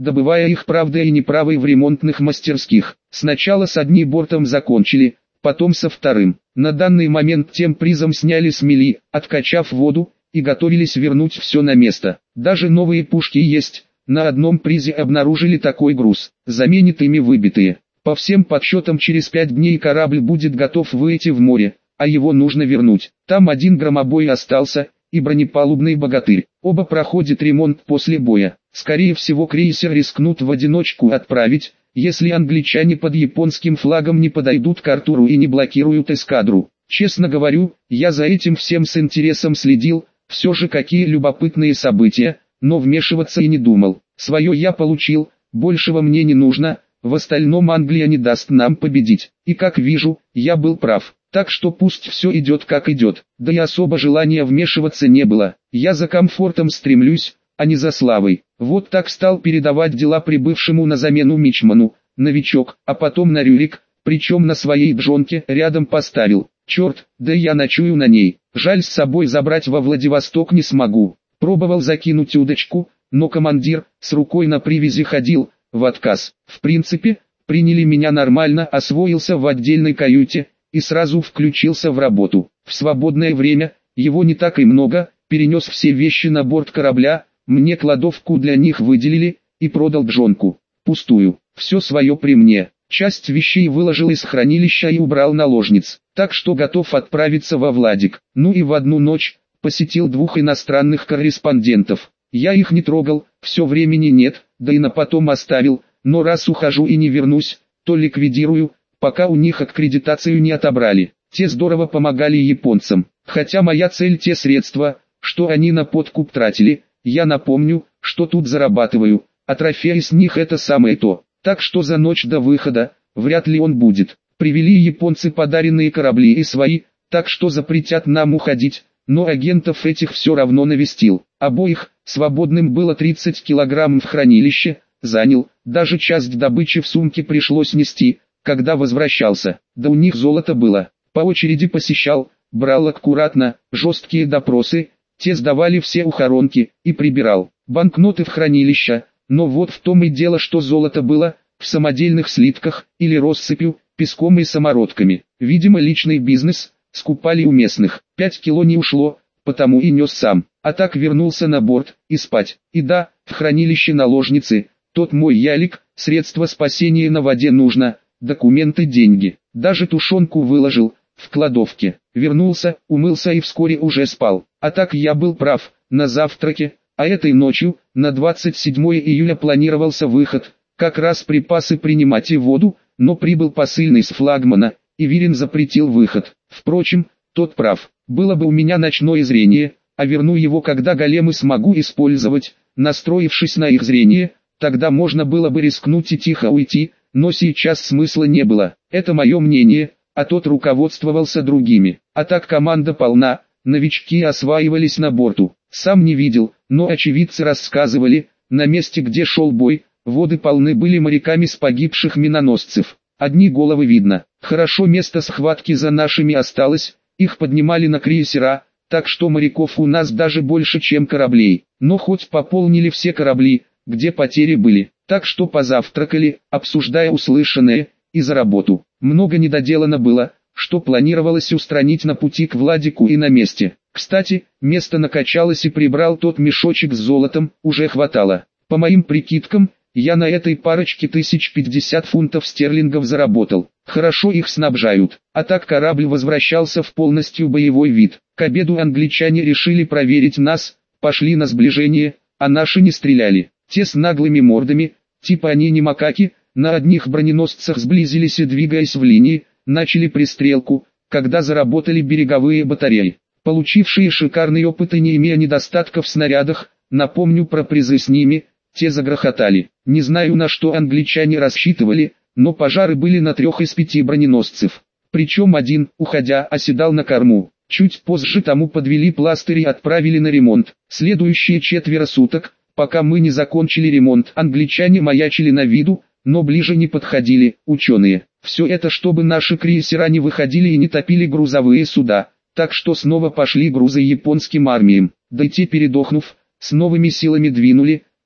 добывая их правдой и неправой в ремонтных мастерских. Сначала с одним бортом закончили, потом со вторым. На данный момент тем призом сняли с мели, откачав воду, и готовились вернуть все на место. Даже новые пушки есть, на одном призе обнаружили такой груз, заменит ими выбитые. По всем подсчетам через 5 дней корабль будет готов выйти в море, а его нужно вернуть. Там один громобой остался, и бронепалубный богатырь. Оба проходят ремонт после боя. Скорее всего крейсер рискнут в одиночку отправить, если англичане под японским флагом не подойдут к Артуру и не блокируют эскадру. Честно говорю, я за этим всем с интересом следил, все же какие любопытные события, но вмешиваться и не думал. Свое я получил, большего мне не нужно, в остальном Англия не даст нам победить. И как вижу, я был прав. Так что пусть все идет как идет, да и особо желания вмешиваться не было. Я за комфортом стремлюсь, а не за славой. Вот так стал передавать дела прибывшему на замену мичману, новичок, а потом на Рюрик, причем на своей джонке рядом поставил. Черт, да я ночую на ней. Жаль, с собой забрать во Владивосток не смогу. Пробовал закинуть удочку, но командир с рукой на привязи ходил, в отказ. В принципе, приняли меня нормально, освоился в отдельной каюте и сразу включился в работу. В свободное время, его не так и много, перенес все вещи на борт корабля, мне кладовку для них выделили, и продал джонку. Пустую, все свое при мне. Часть вещей выложил из хранилища и убрал наложниц, так что готов отправиться во Владик. Ну и в одну ночь посетил 2 иностранных корреспондентов. Я их не трогал, все времени нет, да и на потом оставил, но раз ухожу и не вернусь, то ликвидирую, пока у них аккредитацию не отобрали. Те здорово помогали японцам, хотя моя цель те средства, что они на подкуп тратили, я напомню, что тут зарабатываю, а трофеи с них это самое то. Так что за ночь до выхода, вряд ли он будет. Привели японцы подаренные корабли и свои, так что запретят нам уходить, но агентов этих все равно навестил. Обоих, свободным было 30 килограмм в хранилище, занял, даже часть добычи в сумке пришлось нести, когда возвращался. Да у них золото было, по очереди посещал, брал аккуратно, жесткие допросы, те сдавали все ухоронки, и прибирал банкноты в хранилище. Но вот в том и дело, что золото было в самодельных слитках или россыпью, песком и самородками. Видимо, личный бизнес, скупали у местных. 5 кило не ушло, потому и нес сам. А так вернулся на борт, и спать. И да, в хранилище наложницы, тот мой ялик, средства спасения на воде нужно, документы, деньги. Даже тушенку выложил, в кладовке. Вернулся, умылся и вскоре уже спал. А так я был прав, на завтраке. А этой ночью, на 27 июля планировался выход, как раз припасы принимать и воду, но прибыл посыльный с флагмана, и Вирин запретил выход. Впрочем, тот прав, было бы у меня ночное зрение, а верну его, когда големы смогу использовать, настроившись на их зрение, тогда можно было бы рискнуть и тихо уйти, но сейчас смысла не было, это мое мнение, а тот руководствовался другими. А так команда полна, новички осваивались на борту. Сам не видел, но очевидцы рассказывали, на месте, где шел бой, воды полны были моряками с погибших миноносцев. Одни головы видно. Хорошо место схватки за нашими осталось, их поднимали на крейсера, так что моряков у нас даже больше, чем кораблей. Но хоть пополнили все корабли, где потери были, так что позавтракали, обсуждая услышанное, и за работу. Много недоделано было, что планировалось устранить на пути к Владику и на месте. Кстати, место накачалось и прибрал тот мешочек с золотом, уже хватало. По моим прикидкам, я на этой парочке 1050 фунтов стерлингов заработал. Хорошо их снабжают. А так корабль возвращался в полностью боевой вид. К обеду англичане решили проверить нас, пошли на сближение, а наши не стреляли. Те с наглыми мордами, типа они не макаки, на одних броненосцах сблизились и, двигаясь в линии, начали пристрелку, когда заработали береговые батареи. Получившие шикарный опыт и не имея недостатков в снарядах, напомню про призы с ними, те загрохотали. Не знаю, на что англичане рассчитывали, но пожары были на 3 из 5 броненосцев. Причем один, уходя, оседал на корму. Чуть позже тому подвели пластырь и отправили на ремонт. Следующие 4 суток, пока мы не закончили ремонт, англичане маячили на виду, но ближе не подходили, ученые. Все это чтобы наши крейсера не выходили и не топили грузовые суда, так что снова пошли грузы японским армиям. Да и те, передохнув, с новыми силами двинули,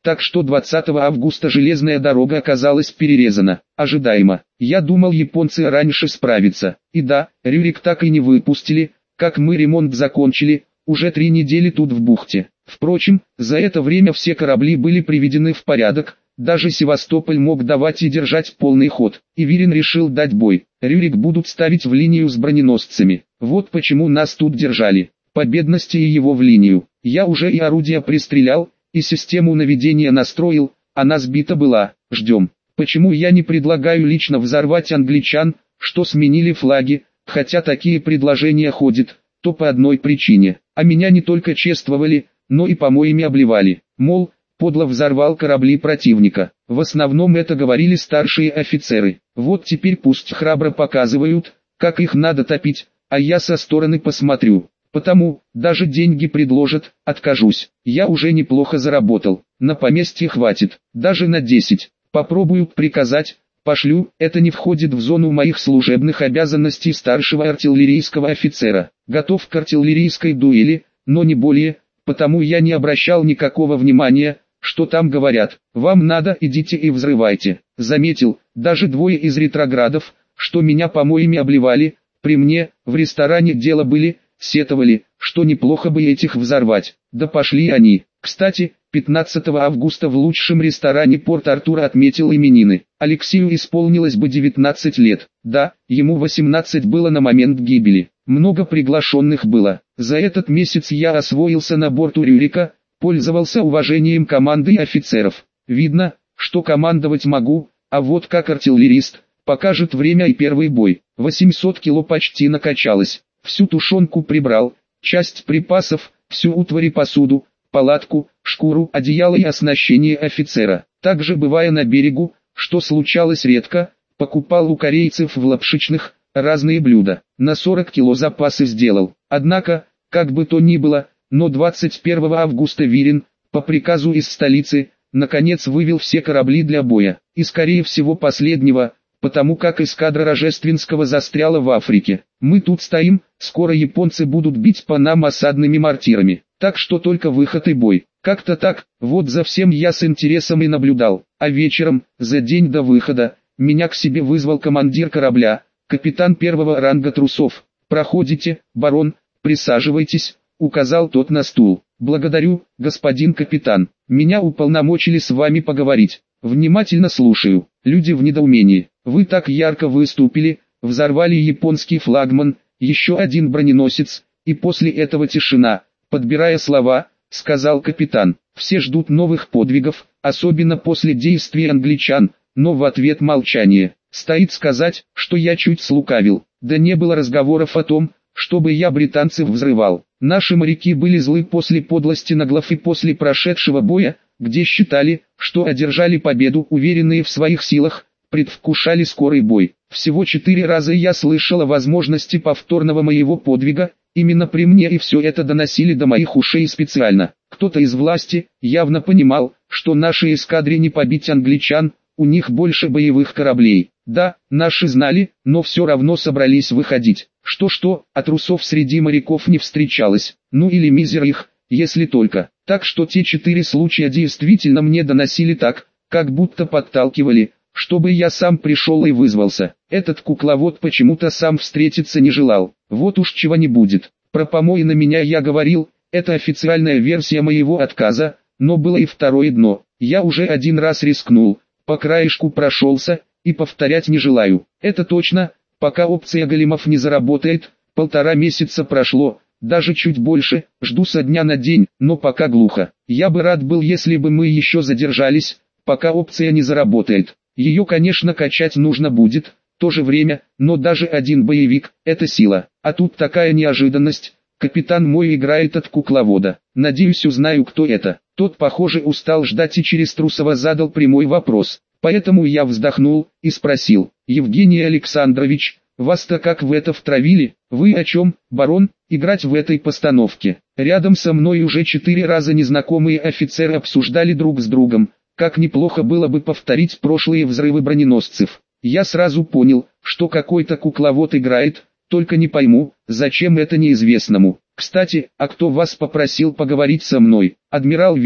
так что 20 августа железная дорога оказалась перерезана. Ожидаемо. Я думал, японцы раньше справятся. И да, Рюрик так и не выпустили, как мы ремонт закончили, уже 3 недели тут в бухте. Впрочем, за это время все корабли были приведены в порядок, даже Севастополь мог давать и держать полный ход. И Вирин решил дать бой. Рюрик будут ставить в линию с броненосцами. Вот почему нас тут держали. По бедности и его в линию. Я уже и орудия пристрелял, и систему наведения настроил, она сбита была. Ждем. Почему я не предлагаю лично взорвать англичан, что сменили флаги, хотя такие предложения ходят, то по одной причине. А меня не только чествовали, но и помоями обливали. Мол, подло взорвал корабли противника. В основном это говорили старшие офицеры. Вот теперь пусть храбро показывают, как их надо топить, а я со стороны посмотрю. Потому, даже деньги предложат, откажусь. Я уже неплохо заработал. На поместье хватит, даже на 10. Попробуют приказать, пошлю, это не входит в зону моих служебных обязанностей старшего артиллерийского офицера. Готов к артиллерийской дуэли, но не более, потому я не обращал никакого внимания, что там говорят. Вам надо, идите и взрывайте. Заметил, даже 2 из ретроградов, что меня помоями обливали, при мне, в ресторане дело были, сетовали, что неплохо бы этих взорвать. Да пошли они. Кстати, 15 августа в лучшем ресторане Порт-Артура отметил именины. Алексею исполнилось бы 19 лет. Да, ему 18 было на момент гибели. Много приглашенных было. За этот месяц я освоился на борту Рюрика, пользовался уважением команды и офицеров. Видно, что командовать могу, а вот как артиллерист, покажет время и первый бой. 800 кило почти накачалось. Всю тушенку прибрал, часть припасов, всю утварь и посуду, палатку, шкуру, одеяло и оснащение офицера. Также, бывая на берегу, что случалось редко, покупал у корейцев в лапшичных разные блюда. На 40 кило запасы сделал. Однако, как бы то ни было, но 21 августа Вирин, по приказу из столицы, наконец вывел все корабли для боя. И скорее всего последнего, потому как эскадра Рожественского застряла в Африке. Мы тут стоим, скоро японцы будут бить по нам осадными мортирами. Так что только выход и бой. Как-то так, вот за всем я с интересом и наблюдал. А вечером, за день до выхода, меня к себе вызвал командир корабля, капитан 1-го ранга Трусов. «Проходите, барон, присаживайтесь», — указал тот на стул. «Благодарю, господин капитан. Меня уполномочили с вами поговорить. Внимательно слушаю». Люди в недоумении. «Вы так ярко выступили, взорвали японский флагман, еще один броненосец, и после этого тишина», — подбирая слова, сказал капитан. «Все ждут новых подвигов, особенно после действий англичан, но в ответ молчание. Стоит сказать, что я чуть слукавил. Да не было разговоров о том, чтобы я британцев взрывал. Наши моряки были злы после подлости наглов и после прошедшего боя, где считали, что одержали победу, уверенные в своих силах, предвкушали скорый бой. Всего 4 раза я слышал о возможности повторного моего подвига, именно при мне, и все это доносили до моих ушей специально. Кто-то из власти явно понимал, что нашей эскадре не побить англичан, у них больше боевых кораблей. Да, наши знали, но все равно собрались выходить. Что-что, а трусов среди моряков не встречалось, ну или мизер их, если только. Так что те 4 случая действительно мне доносили так, как будто подталкивали, чтобы я сам пришел и вызвался. Этот кукловод почему-то сам встретиться не желал. Вот уж чего не будет. Про помои на меня я говорил, это официальная версия моего отказа, но было и второе дно. Я уже 1 раз рискнул, по краешку прошелся, и повторять не желаю. Это точно, пока опция големов не заработает, 1,5 месяца прошло, даже чуть больше, жду со дня на день, но пока глухо. Я бы рад был, если бы мы еще задержались, пока опция не заработает. Ее, конечно, качать нужно будет, то же время, но даже один боевик – это сила. А тут такая неожиданность, капитан мой играет от кукловода. Надеюсь, узнаю, кто это. Тот, похоже, устал ждать и через Трусова задал прямой вопрос. Поэтому я вздохнул и спросил: «Евгений Александрович, вас-то как в это втравили? Вы о чем, барон, играть в этой постановке?» Рядом со мной уже 4 раза незнакомые офицеры обсуждали друг с другом, как неплохо было бы повторить прошлые взрывы броненосцев. Я сразу понял, что какой-то кукловод играет, только не пойму, зачем это неизвестному. «Кстати, а кто вас попросил поговорить со мной?» «Адмирал Вирин».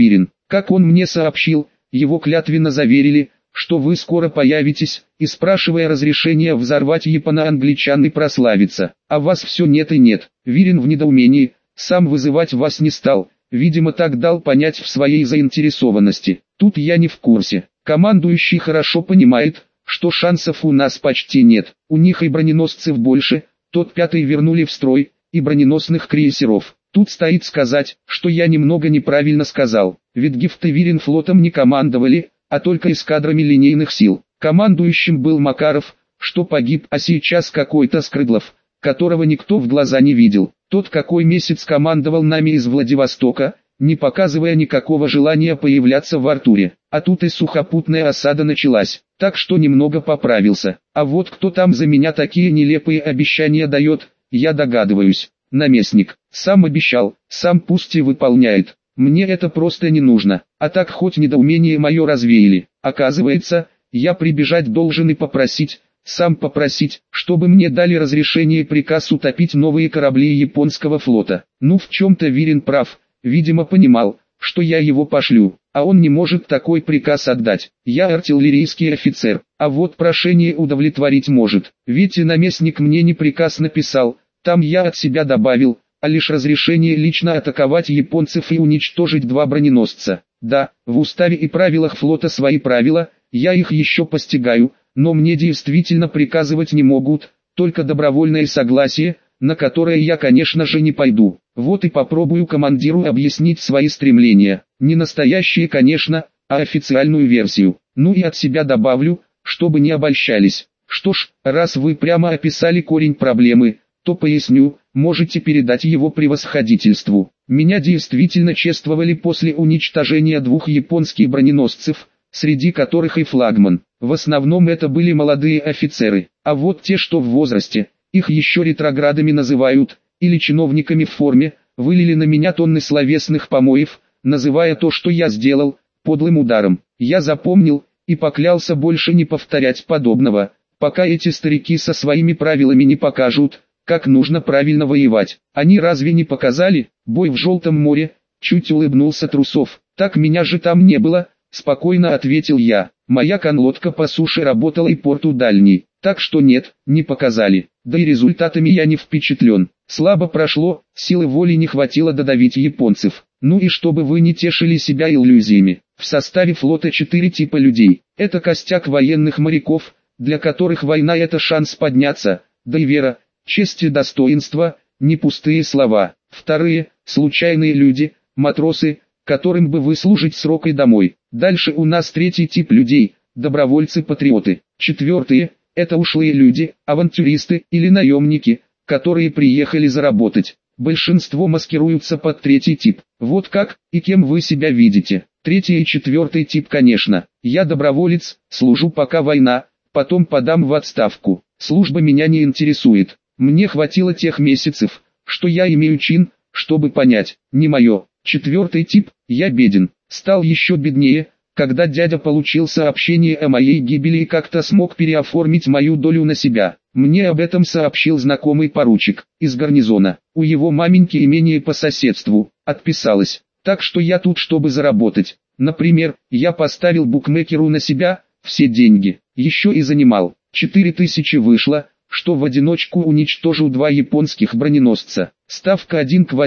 Как он мне сообщил, его клятвенно заверили, что вы скоро появитесь, и спрашивая разрешения взорвать японо-англичан и прославиться. А вас все нет и нет. Вирин в недоумении, сам вызывать вас не стал, видимо так дал понять в своей заинтересованности. Тут я не в курсе. Командующий хорошо понимает, что шансов у нас почти нет. У них и броненосцев больше, тот 5-й вернули в строй, и броненосных крейсеров. Тут стоит сказать, что я немного неправильно сказал, ведь Гифт и Вирин флотом не командовали, а только эскадрами линейных сил. Командующим был Макаров, что погиб, а сейчас какой-то Скрыдлов, которого никто в глаза не видел. Тот какой месяц командовал нами из Владивостока, не показывая никакого желания появляться в Артуре. А тут и сухопутная осада началась, так что немного поправился. А вот кто там за меня такие нелепые обещания дает, я догадываюсь. Наместник. Сам обещал, сам пусть и выполняет. Мне это просто не нужно, а так хоть недоумение мое развеяли. Оказывается, я прибежать должен и попросить, сам попросить, чтобы мне дали разрешение и приказ утопить новые корабли японского флота. Ну в чем-то Вирин прав, видимо понимал, что я его пошлю, а он не может такой приказ отдать. Я артиллерийский офицер, а вот прошение удовлетворить может, ведь и наместник мне не приказ написал, там я от себя добавил, а лишь разрешение лично атаковать японцев и уничтожить 2 броненосца. Да, в уставе и правилах флота свои правила, я их еще постигаю, но мне действительно приказывать не могут, только добровольное согласие, на которое я конечно же не пойду. Вот и попробую командиру объяснить свои стремления, не настоящие конечно, а официальную версию. Ну и от себя добавлю, чтобы не обольщались. Что ж, раз вы прямо описали корень проблемы, то поясню, можете передать его превосходительству. Меня действительно чествовали после уничтожения 2 японских броненосцев, среди которых и флагман. В основном это были молодые офицеры, а вот те, что в возрасте, их еще ретроградами называют, или чиновниками в форме, вылили на меня тонны словесных помоев, называя то, что я сделал, подлым ударом. Я запомнил, и поклялся больше не повторять подобного, пока эти старики со своими правилами не покажут, как нужно правильно воевать. Они разве не показали? Бой в Желтом море, чуть улыбнулся Трусов. Так меня же там не было, спокойно ответил я. Моя конлодка по суше работала и порту дальний. Так что нет, не показали. Да и результатами я не впечатлен. Слабо прошло, силы воли не хватило додавить японцев. Ну и чтобы вы не тешили себя иллюзиями. В составе флота 4 типа людей. Это костяк военных моряков, для которых война это шанс подняться, да и вера, честь и достоинство, не пустые слова. Вторые, случайные люди, матросы, которым бы выслужить срок и домой. Дальше у нас 3-й тип людей, добровольцы-патриоты. 4-е, это ушлые люди, авантюристы или наемники, которые приехали заработать. Большинство маскируются под 3-й тип. Вот как, и кем вы себя видите. 3-й и 4-й тип конечно. Я доброволец, служу пока война, потом подам в отставку. Служба меня не интересует. Мне хватило тех месяцев, что я имею чин, чтобы понять, не мое. 4-й тип, я беден. Стал еще беднее, когда дядя получил сообщение о моей гибели и как-то смог переоформить мою долю на себя. Мне об этом сообщил знакомый поручик из гарнизона. У его маменьки имение по соседству, отписалось. Так что я тут чтобы заработать. Например, я поставил букмекеру на себя все деньги, еще и занимал. 4000 вышло, что в одиночку уничтожил 2 японских броненосца. Ставка 1 к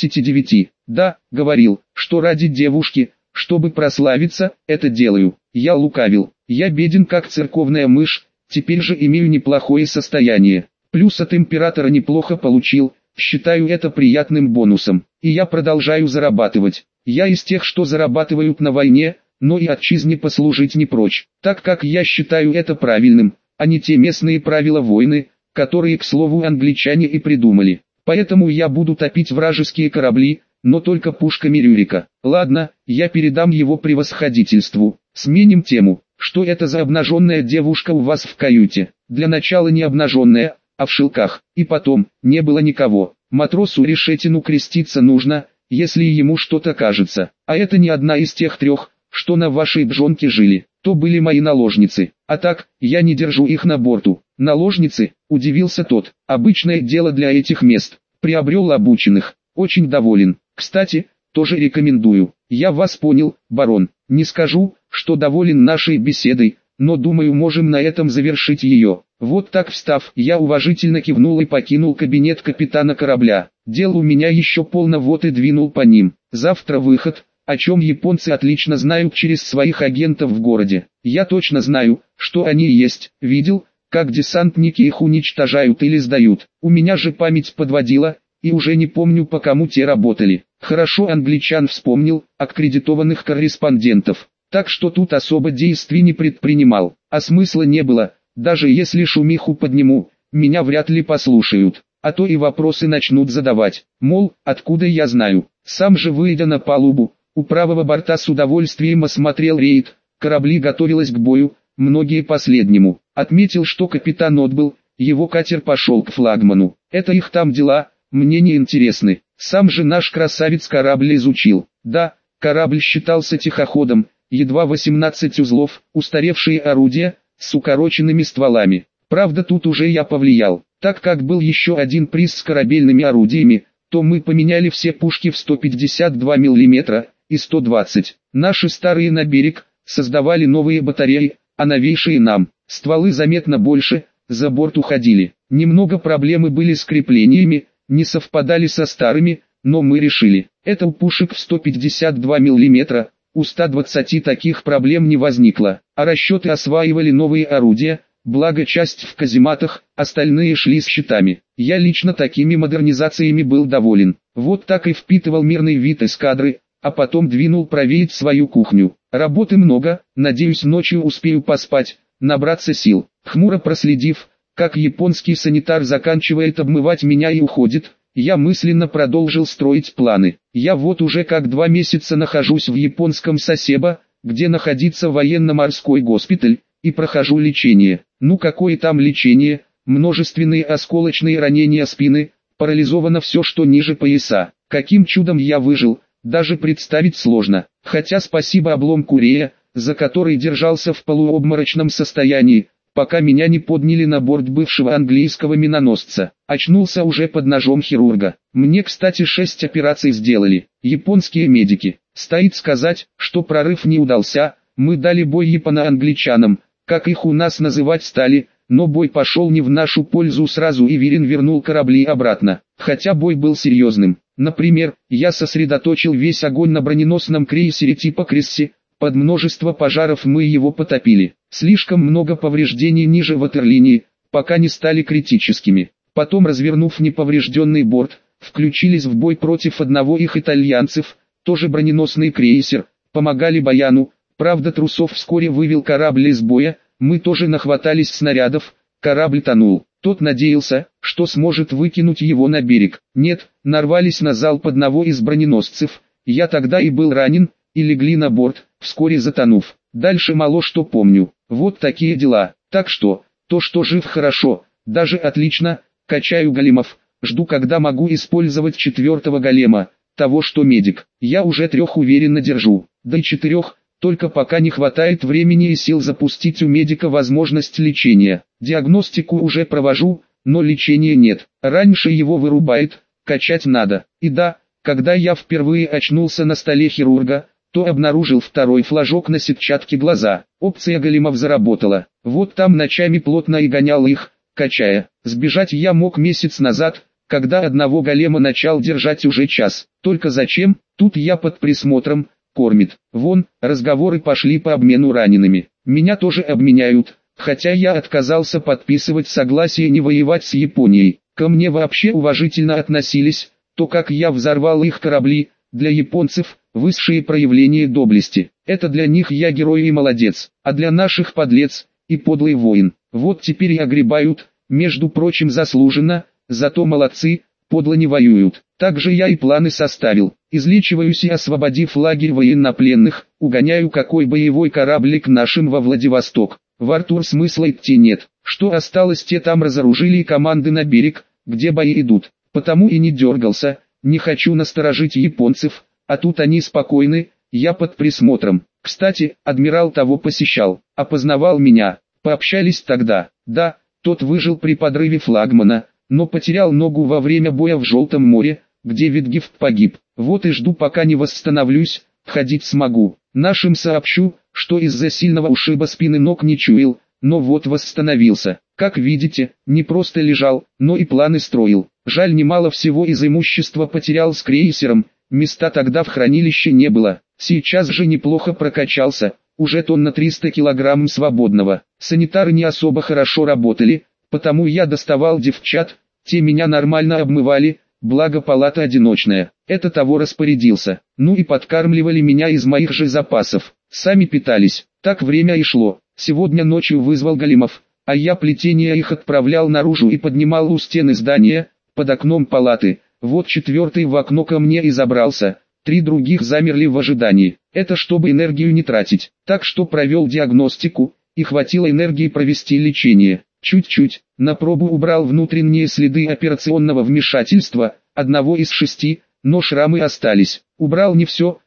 89. Да, говорил, что ради девушки, чтобы прославиться, это делаю. Я лукавил. Я беден как церковная мышь, теперь же имею неплохое состояние. Плюс от императора неплохо получил, считаю это приятным бонусом. И я продолжаю зарабатывать. Я из тех, что зарабатывают на войне, но и отчизне послужить не прочь, так как я считаю это правильным, а не те местные правила войны, которые, к слову, англичане и придумали. Поэтому я буду топить вражеские корабли, но только пушками Рюрика. Ладно, я передам его превосходительству. Сменим тему. Что это за обнаженная девушка у вас в каюте? Для начала не обнаженная, а в шелках. И потом, не было никого. Матросу Решетину креститься нужно, если ему что-то кажется. А это не одна из тех 3, что на вашей бжонке жили. То были мои наложницы. А так, я не держу их на борту. Наложницы, удивился тот. Обычное дело для этих мест. Приобрел обученных. Очень доволен. Кстати, тоже рекомендую. Я вас понял, барон. Не скажу, что доволен нашей беседой, но думаю, можем на этом завершить ее. Вот так встав, я уважительно кивнул и покинул кабинет капитана корабля. Дел у меня еще полно, вот и двинул по ним. Завтра выход, о чем японцы отлично знают через своих агентов в городе. Я точно знаю, что они есть, видел, как десантники их уничтожают или сдают. У меня же память подводила, и уже не помню, по кому те работали. Хорошо англичан вспомнил, аккредитованных корреспондентов. Так что тут особо действий не предпринимал, а смысла не было, даже если шумиху подниму, меня вряд ли послушают, а то и вопросы начнут задавать, мол, откуда я знаю. Сам же, выйдя на палубу, у правого борта с удовольствием осмотрел рейд, корабли готовились к бою, многие последнему. Отметил, что капитан отбыл, его катер пошел к флагману. Это их там дела, мне не интересны. Сам же наш красавец корабль изучил. Да, корабль считался тихоходом, едва 18 узлов, устаревшие орудия, с укороченными стволами. Правда, тут уже я повлиял. Так как был еще один приз с корабельными орудиями, то мы поменяли все пушки в 152 мм и 120. Наши старые на берег, создавали новые батареи, а новейшие нам. Стволы заметно больше, за борт уходили. Немного проблемы были с креплениями, не совпадали со старыми, но мы решили. Это у пушек в 152 мм, у 120 таких проблем не возникло, а расчеты осваивали новые орудия, благо часть в казематах, остальные шли с щитами. Я лично такими модернизациями был доволен. Вот так и впитывал мирный вид эскадры, а потом двинул проверить свою кухню. Работы много, надеюсь, ночью успею поспать, набраться сил. Хмуро проследив, как японский санитар заканчивает обмывать меня и уходит, я мысленно продолжил строить планы. Я вот уже как 2 месяца нахожусь в японском Сасебо, где находится военно-морской госпиталь, и прохожу лечение. Ну какое там лечение, множественные осколочные ранения спины, парализовано все, что ниже пояса. Каким чудом я выжил, даже представить сложно. Хотя спасибо обломку рея, за который держался в полуобморочном состоянии, пока меня не подняли на борт бывшего английского миноносца. Очнулся уже под ножом хирурга. Мне, кстати, 6 операций сделали. Японские медики. Стоит сказать, что прорыв не удался, мы дали бой японо-англичанам, как их у нас называть стали, но бой пошел не в нашу пользу сразу, и Вирин вернул корабли обратно. Хотя бой был серьезным. Например, я сосредоточил весь огонь на броненосном крейсере типа Кресси. Под множество пожаров мы его потопили. Слишком много повреждений ниже ватерлинии, пока не стали критическими. Потом, развернув неповрежденный борт, включились в бой против одного их итальянцев, тоже броненосный крейсер, помогали Баяну. Правда, Трусов вскоре вывел корабль из боя, мы тоже нахватались снарядов, корабль тонул. Тот надеялся, что сможет выкинуть его на берег. Нет, нарвались на залп одного из броненосцев, я тогда и был ранен, и легли на борт, вскоре затонув. Дальше мало что помню. Вот такие дела. Так что, то что жив хорошо, даже отлично, качаю големов, жду когда могу использовать 4-го голема, того что медик. Я уже 3 уверенно держу, да и 4, только пока не хватает времени и сил запустить у медика возможность лечения. Диагностику уже провожу, но лечения нет. Раньше его вырубает, качать надо. И да, когда я впервые очнулся на столе хирурга, то обнаружил 2-й флажок на сетчатке глаза. Опция големов заработала. Вот там ночами плотно и гонял их, качая. Сбежать я мог месяц назад, когда одного голема начал держать уже час. Только зачем? Тут я под присмотром, кормит. Вон, разговоры пошли по обмену ранеными. Меня тоже обменяют, хотя я отказался подписывать согласие не воевать с Японией. Ко мне вообще уважительно относились, то как я взорвал их корабли, для японцев – высшие проявления доблести. Это для них я герой и молодец, а для наших подлец и подлый воин. Вот теперь и огребают, между прочим заслуженно, зато молодцы, подло не воюют. Также я и планы составил. Излечиваюсь и, освободив лагерь военнопленных, угоняю какой боевой кораблик нашим во Владивосток. В Артур смысла идти нет. Что осталось, те там разоружили и команды на берег, где бои идут. Потому и не дергался, не хочу насторожить японцев, а тут они спокойны, я под присмотром. Кстати, адмирал того посещал, опознавал меня, пообщались тогда. Да, тот выжил при подрыве флагмана, но потерял ногу во время боя в Желтом море, где Витгифт погиб. Вот и жду, пока не восстановлюсь, ходить смогу. Нашим сообщу, что из-за сильного ушиба спины ног не чуял, но вот восстановился. Как видите, не просто лежал, но и планы строил. Жаль, немало всего из имущества потерял с крейсером, места тогда в хранилище не было. Сейчас же неплохо прокачался, уже тонна 300 килограмм свободного. Санитары не особо хорошо работали, потому я доставал девчат, те меня нормально обмывали, благо палата одиночная. Это того распорядился. Ну и подкармливали меня из моих же запасов. Сами питались. Так время и шло. Сегодня ночью вызвал големов, а я плетение их отправлял наружу и поднимал у стены здания, под окном палаты. Вот четвертый в окно ко мне и забрался. 3 других замерли в ожидании. Это чтобы энергию не тратить. Так что провел диагностику, и хватило энергии провести лечение. Чуть-чуть, на пробу убрал внутренние следы операционного вмешательства, одного из 6, но шрамы остались. Убрал не все,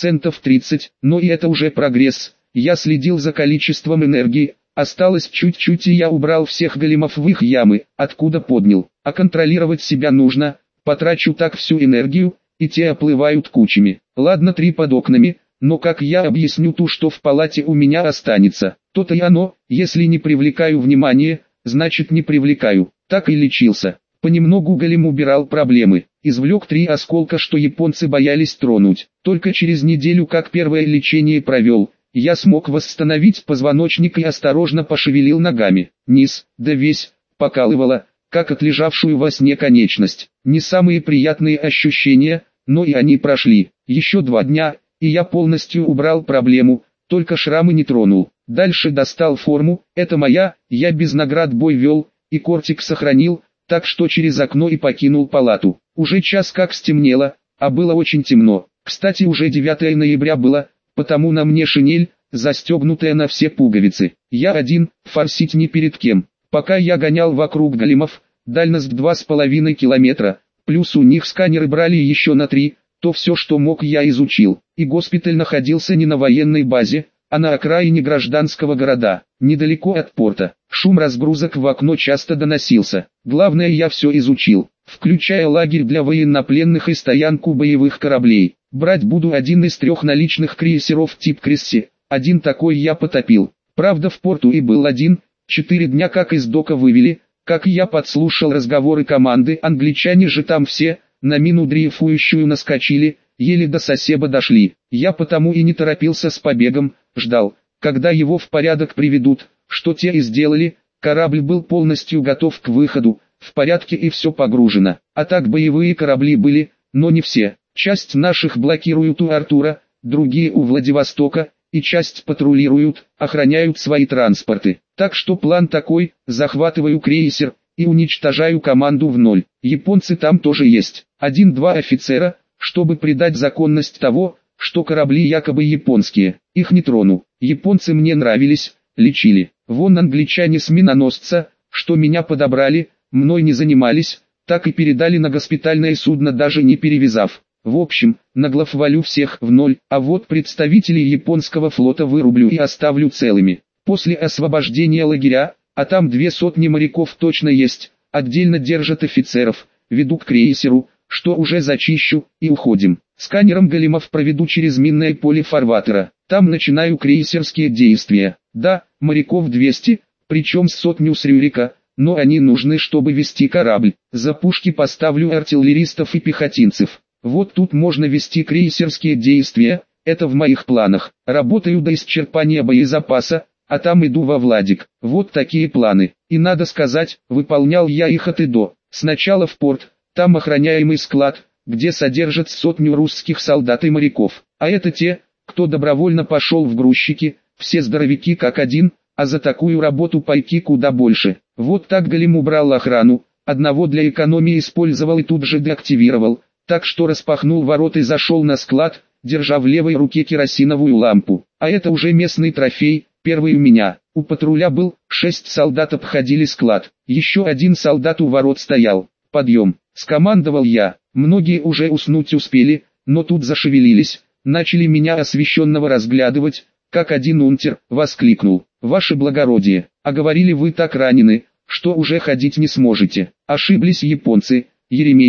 30%, но и это уже прогресс. Я следил за количеством энергии, осталось чуть-чуть, и я убрал всех големов в их ямы, откуда поднял. А контролировать себя нужно, потрачу так всю энергию, и те оплывают кучами. Ладно, 3 под окнами, но как я объясню ту, что в палате у меня останется? То-то и оно, если не привлекаю внимание, значит не привлекаю. Так и лечился. Понемногу голем убирал проблемы. Извлек 3 осколка, что японцы боялись тронуть. Только через неделю, как первое лечение провел, я смог восстановить позвоночник и осторожно пошевелил ногами. Низ, да весь, покалывало, как отлежавшую во сне конечность. Не самые приятные ощущения, но и они прошли. Еще 2 дня, и я полностью убрал проблему, только шрамы не тронул. Дальше достал форму, это моя, я без наград бой вел, и кортик сохранил, так что через окно и покинул палату. Уже час как стемнело, а было очень темно. Кстати, уже 9 ноября было, потому на мне шинель, застегнутая на все пуговицы. Я один, форсить ни перед кем. Пока я гонял вокруг големов, дальность 2,5 километра, плюс у них сканеры брали еще на 3, то все, что мог, я изучил. И госпиталь находился не на военной базе, а на окраине гражданского города, недалеко от порта. Шум разгрузок в окно часто доносился. Главное, я все изучил, включая лагерь для военнопленных и стоянку боевых кораблей. Брать буду один из 3 наличных крейсеров тип Кресси, один такой я потопил. Правда, в порту и был один, 4 дня как из дока вывели, как я подслушал разговоры команды, англичане же там все, на мину дрейфующую наскочили, еле до Сосеба дошли. Я потому и не торопился с побегом, ждал, когда его в порядок приведут, что те и сделали. Корабль был полностью готов к выходу, в порядке и все погружено. А так боевые корабли были, но не все. Часть наших блокируют у Артура, другие у Владивостока, и часть патрулируют, охраняют свои транспорты. Так что план такой: захватываю крейсер и уничтожаю команду в ноль. Японцы там тоже есть, 1-2 офицера, чтобы придать законность того, что корабли якобы японские. Их не трону. Японцы мне нравились, лечили. Вон англичане с миноносца, что меня подобрали, мной не занимались, так и передали на госпитальное судно, даже не перевязав. В общем, наглохвалю всех в ноль, а вот представителей японского флота вырублю и оставлю целыми. После освобождения лагеря, а там 200 моряков точно есть, отдельно держат офицеров, веду к крейсеру, что уже зачищу, и уходим. Сканером големов проведу через минное поле фарватера, там начинаю крейсерские действия. Да, моряков 200, причем 100 с Рюрика, но они нужны, чтобы вести корабль. За пушки поставлю артиллеристов и пехотинцев. Вот тут можно вести крейсерские действия, это в моих планах. Работаю до исчерпания боезапаса, а там иду во Владик. Вот такие планы. И надо сказать, выполнял я их от и до. Сначала в порт, там охраняемый склад, где содержат 100 русских солдат и моряков. А это те, кто добровольно пошел в грузчики, все здоровяки как один, а за такую работу пайки куда больше. Вот так голем убрал охрану, одного для экономии использовал и тут же деактивировал. Так что распахнул ворот и зашел на склад, держа в левой руке керосиновую лампу. А это уже местный трофей, первый у меня. У патруля был, 6 солдат обходили склад. Еще 1 солдат у ворот стоял. Подъем, скомандовал я. Многие уже уснуть успели, но тут зашевелились, начали меня освещенного разглядывать, как один унтер воскликнул: «Ваше благородие, а говорили, вы так ранены, что уже ходить не сможете». Ошиблись японцы. Еремеев,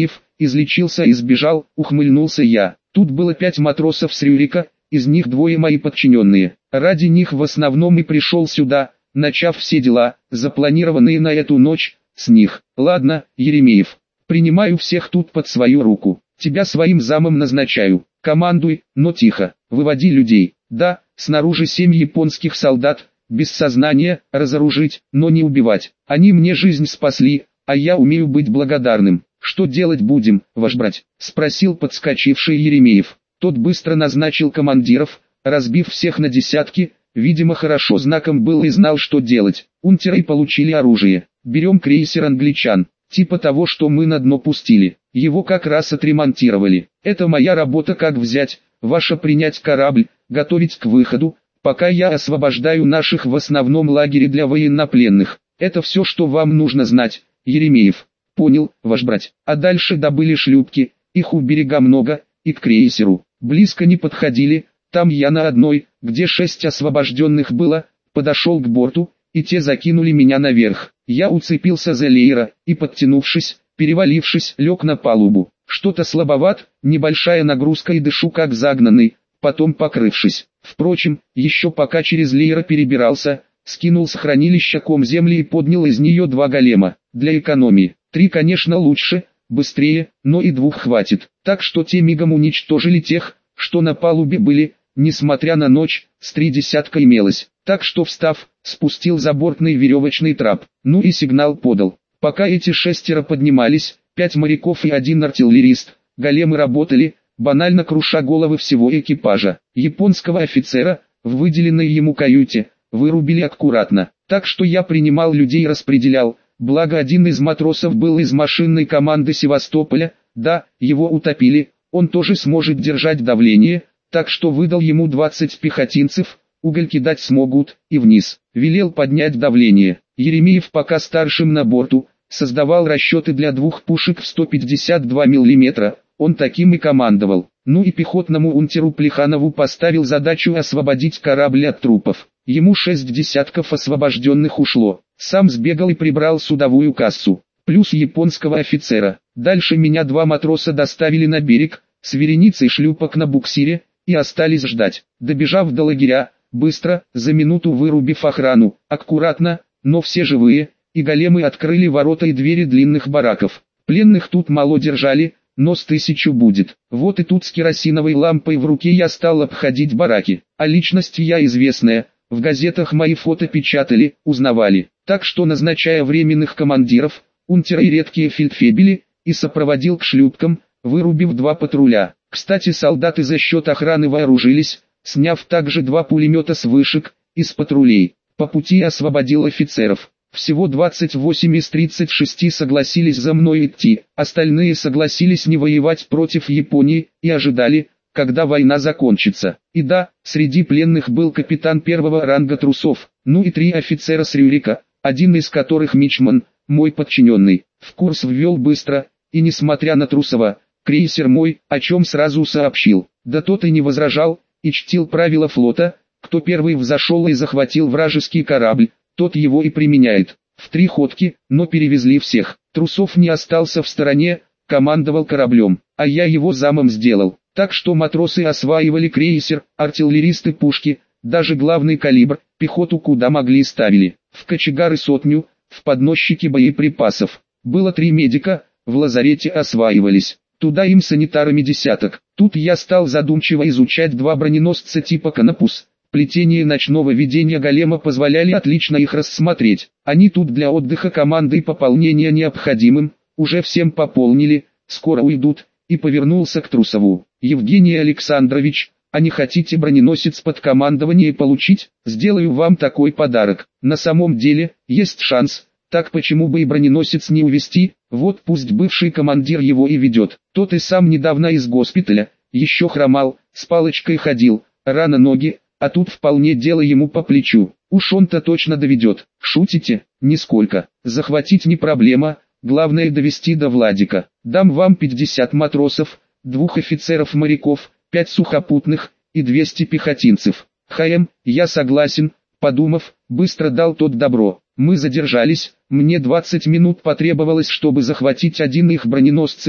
излечился и сбежал, ухмыльнулся я. Тут было 5 матросов с Рюрика, из них 2 мои подчиненные. Ради них в основном и пришел сюда, начав все дела, запланированные на эту ночь, с них. Ладно, Еремеев, принимаю всех тут под свою руку. Тебя своим замом назначаю. Командуй, но тихо, выводи людей. Да, снаружи 7 японских солдат, без сознания, разоружить, но не убивать. Они мне жизнь спасли, а я умею быть благодарным. Что делать будем, ваш брать? Спросил подскочивший Еремеев. Тот быстро назначил командиров, разбив всех на десятки, видимо хорошо знаком был и знал, что делать. Унтеры получили оружие. Берем крейсер англичан, типа того, что мы на дно пустили. Его как раз отремонтировали. Это моя работа, как взять, ваша принять корабль, готовить к выходу, пока я освобождаю наших в основном лагере для военнопленных. Это все, что вам нужно знать, Еремеев. Понял, ваш брать. А дальше добыли шлюпки, их у берега много, и к крейсеру. Близко не подходили, там я на одной, где 6 освобожденных было, подошел к борту, и те закинули меня наверх. Я уцепился за леера, и подтянувшись, перевалившись, лег на палубу. Что-то слабоват, небольшая нагрузка и дышу как загнанный, потом покрывшись. Впрочем, еще пока через леера перебирался, скинул с хранилища ком земли и поднял из нее 2 голема. Для экономии. 3, конечно, лучше, быстрее, но и 2 хватит. Так что те мигом уничтожили тех, что на палубе были, несмотря на ночь, с 3 десятка имелось. Так что встав, спустил забортный веревочный трап. Ну и сигнал подал. Пока эти 6 поднимались, 5 моряков и 1 артиллерист, големы работали, банально круша головы всего экипажа. Японского офицера, в выделенной ему каюте, вырубили аккуратно. Так что я принимал людей и распределял, благо один из матросов был из машинной команды Севастополя, да, его утопили, он тоже сможет держать давление, так что выдал ему 20 пехотинцев, уголь кидать смогут, и вниз. Велел поднять давление. Еремеев пока старшим на борту, создавал расчеты для 2 пушек в 152 мм, он таким и командовал. Ну и пехотному унтеру Плеханову поставил задачу освободить корабль от трупов. Ему 6 десятков освобожденных ушло. Сам сбегал и прибрал судовую кассу. Плюс японского офицера. Дальше меня 2 матроса доставили на берег, с вереницей шлюпок на буксире, и остались ждать. Добежав до лагеря, быстро, за минуту вырубив охрану, аккуратно, но все живые, и големы открыли ворота и двери длинных бараков. Пленных тут мало держали, но с 1000 будет. Вот и тут с керосиновой лампой в руке я стал обходить бараки. А личность я известная, в газетах мои фото печатали, узнавали. Так что, назначая временных командиров, унтера и редкие фельдфебели, и сопроводил к шлюпкам, вырубив 2 патруля. Кстати, солдаты за счет охраны вооружились, сняв также 2 пулемета с вышек, из патрулей. По пути освободил офицеров. Всего 28 из 36 согласились за мной идти, остальные согласились не воевать против Японии, и ожидали, когда война закончится. И да, среди пленных был капитан 1-го ранга трусов, ну и 3 офицера с Рюрика, один из которых мичман, мой подчиненный. В курс ввел быстро, и несмотря на Трусова, крейсер мой, о чем сразу сообщил. Да тот и не возражал, и чтил правила флота, кто первый взошел и захватил вражеский корабль, тот его и применяет. В 3 ходки, но перевезли всех. Трусов не остался в стороне, командовал кораблем, а я его замом сделал. Так что матросы осваивали крейсер, артиллеристы пушки, даже главный калибр, пехоту куда могли ставили. В кочегары 100, в подносчики боеприпасов. Было 3 медика, в лазарете осваивались. Туда им санитарами десяток. Тут я стал задумчиво изучать 2 броненосца типа «Канопус». Плетение ночного видения голема позволяли отлично их рассмотреть. Они тут для отдыха команды и пополнения необходимым, уже всем пополнили, скоро уйдут, и повернулся к Трусову. Евгений Александрович, а не хотите броненосец под командование получить? Сделаю вам такой подарок. На самом деле, есть шанс, так почему бы и броненосец не увезти? Вот пусть бывший командир его и ведет. Тот и сам недавно из госпиталя, еще хромал, с палочкой ходил, рано ноги, а тут вполне дело ему по плечу. Уж он-то точно доведет. Шутите? Нисколько. Захватить не проблема, главное довести до Владика. Дам вам 50 матросов, 2 офицеров-моряков, 5 сухопутных и 200 пехотинцев. ХМ, я согласен, подумав, быстро дал тот добро. Мы задержались, мне 20 минут потребовалось, чтобы захватить один их броненосцев,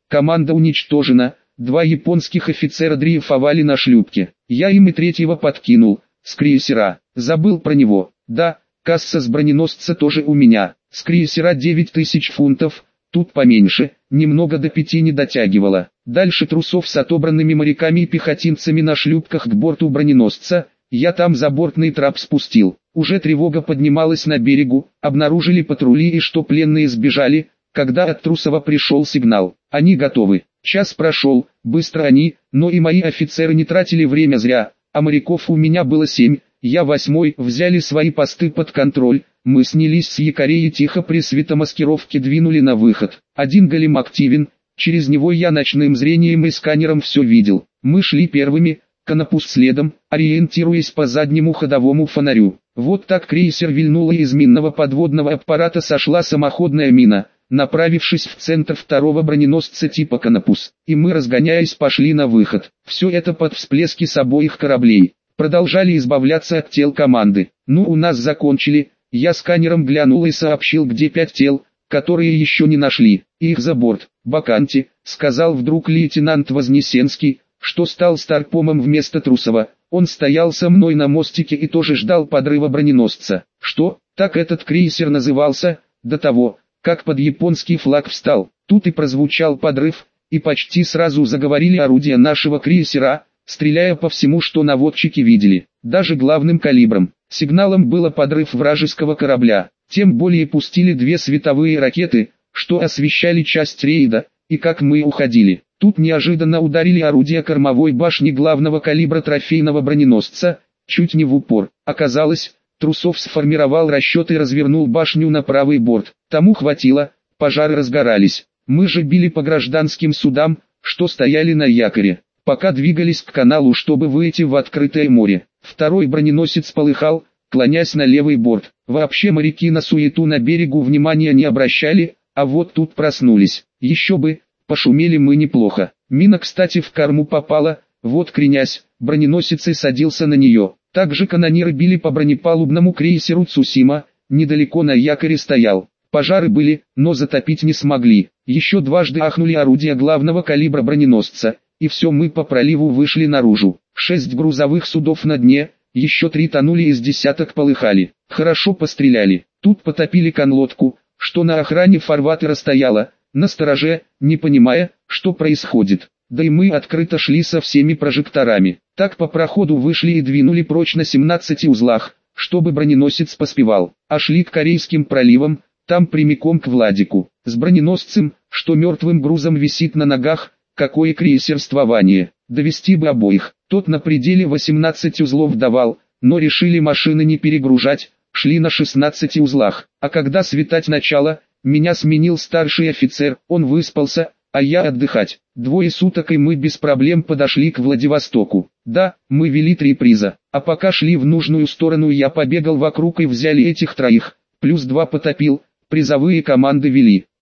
команда уничтожена, 2 японских офицера дрейфовали на шлюпке. Я им и третьего подкинул, с крейсера. Забыл про него. Да, касса с броненосца тоже у меня. С крейсера 9000 фунтов, тут поменьше, немного до 5 не дотягивало. Дальше трусов с отобранными моряками и пехотинцами на шлюпках к борту броненосца. Я там забортный трап спустил. Уже тревога поднималась на берегу, обнаружили патрули и что пленные сбежали, когда от Трусова пришел сигнал. Они готовы. Час прошел, быстро они, но и мои офицеры не тратили время зря, а моряков у меня было 7, я 8, взяли свои посты под контроль. Мы снялись с якорей и тихо при светомаскировке двинули на выход. Один голем активен, через него я ночным зрением и сканером все видел. Мы шли первыми, Конопус следом, ориентируясь по заднему ходовому фонарю. Вот так крейсер вильнуло, и из минного подводного аппарата сошла самоходная мина, направившись в центр второго броненосца типа Конопус. И мы, разгоняясь, пошли на выход. Все это под всплески с обоих кораблей. Продолжали избавляться от тел команды. Ну, у нас закончили. Я сканером глянул и сообщил, где 5 тел, которые еще не нашли. Их за борт. Баканти, сказал вдруг лейтенант Вознесенский, что стал старпомом вместо Трусова. Он стоял со мной на мостике и тоже ждал подрыва броненосца. Что, так этот крейсер назывался, до того, как под японский флаг встал. Тут и прозвучал подрыв, и почти сразу заговорили орудия нашего крейсера, стреляя по всему, что наводчики видели, даже главным калибром. Сигналом было подрыв вражеского корабля, тем более пустили 2 световые ракеты, что освещали часть рейда, и как мы уходили. Тут неожиданно ударили орудия кормовой башни главного калибра трофейного броненосца, чуть не в упор. Оказалось, Трусов сформировал расчет и развернул башню на правый борт. Тому хватило, пожары разгорались. Мы же били по гражданским судам, что стояли на якоре, пока двигались к каналу, чтобы выйти в открытое море. Второй броненосец полыхал, клонясь на левый борт. Вообще моряки на суету на берегу внимания не обращали, а вот тут проснулись. Еще бы, пошумели мы неплохо. Мина, кстати, в корму попала, вот кренясь, броненосец и садился на нее. Также канониры били по бронепалубному крейсеру Цусима, недалеко на якоре стоял. Пожары были, но затопить не смогли. Еще дважды ахнули орудия главного калибра броненосца, и все, мы по проливу вышли наружу. 6 грузовых судов на дне, еще 3 тонули, из десяток полыхали. Хорошо постреляли. Тут потопили конлодку, что на охране фарватера стояла, на стороже, не понимая, что происходит. Да и мы открыто шли со всеми прожекторами. Так по проходу вышли и двинули прочь на 17 узлах, чтобы броненосец поспевал. А шли к Корейским проливам, там прямиком к Владику. С броненосцем, что мертвым грузом висит на ногах, какое крейсерствование. Довести бы обоих. Тот на пределе 18 узлов давал, но решили машины не перегружать, шли на 16 узлах. А когда светать начало, меня сменил старший офицер, он выспался, а я отдыхать. 2 суток и мы без проблем подошли к Владивостоку. Да, мы вели 3 приза, а пока шли в нужную сторону, я побегал вокруг и взяли этих 3, плюс 2 потопил, призовые команды вели.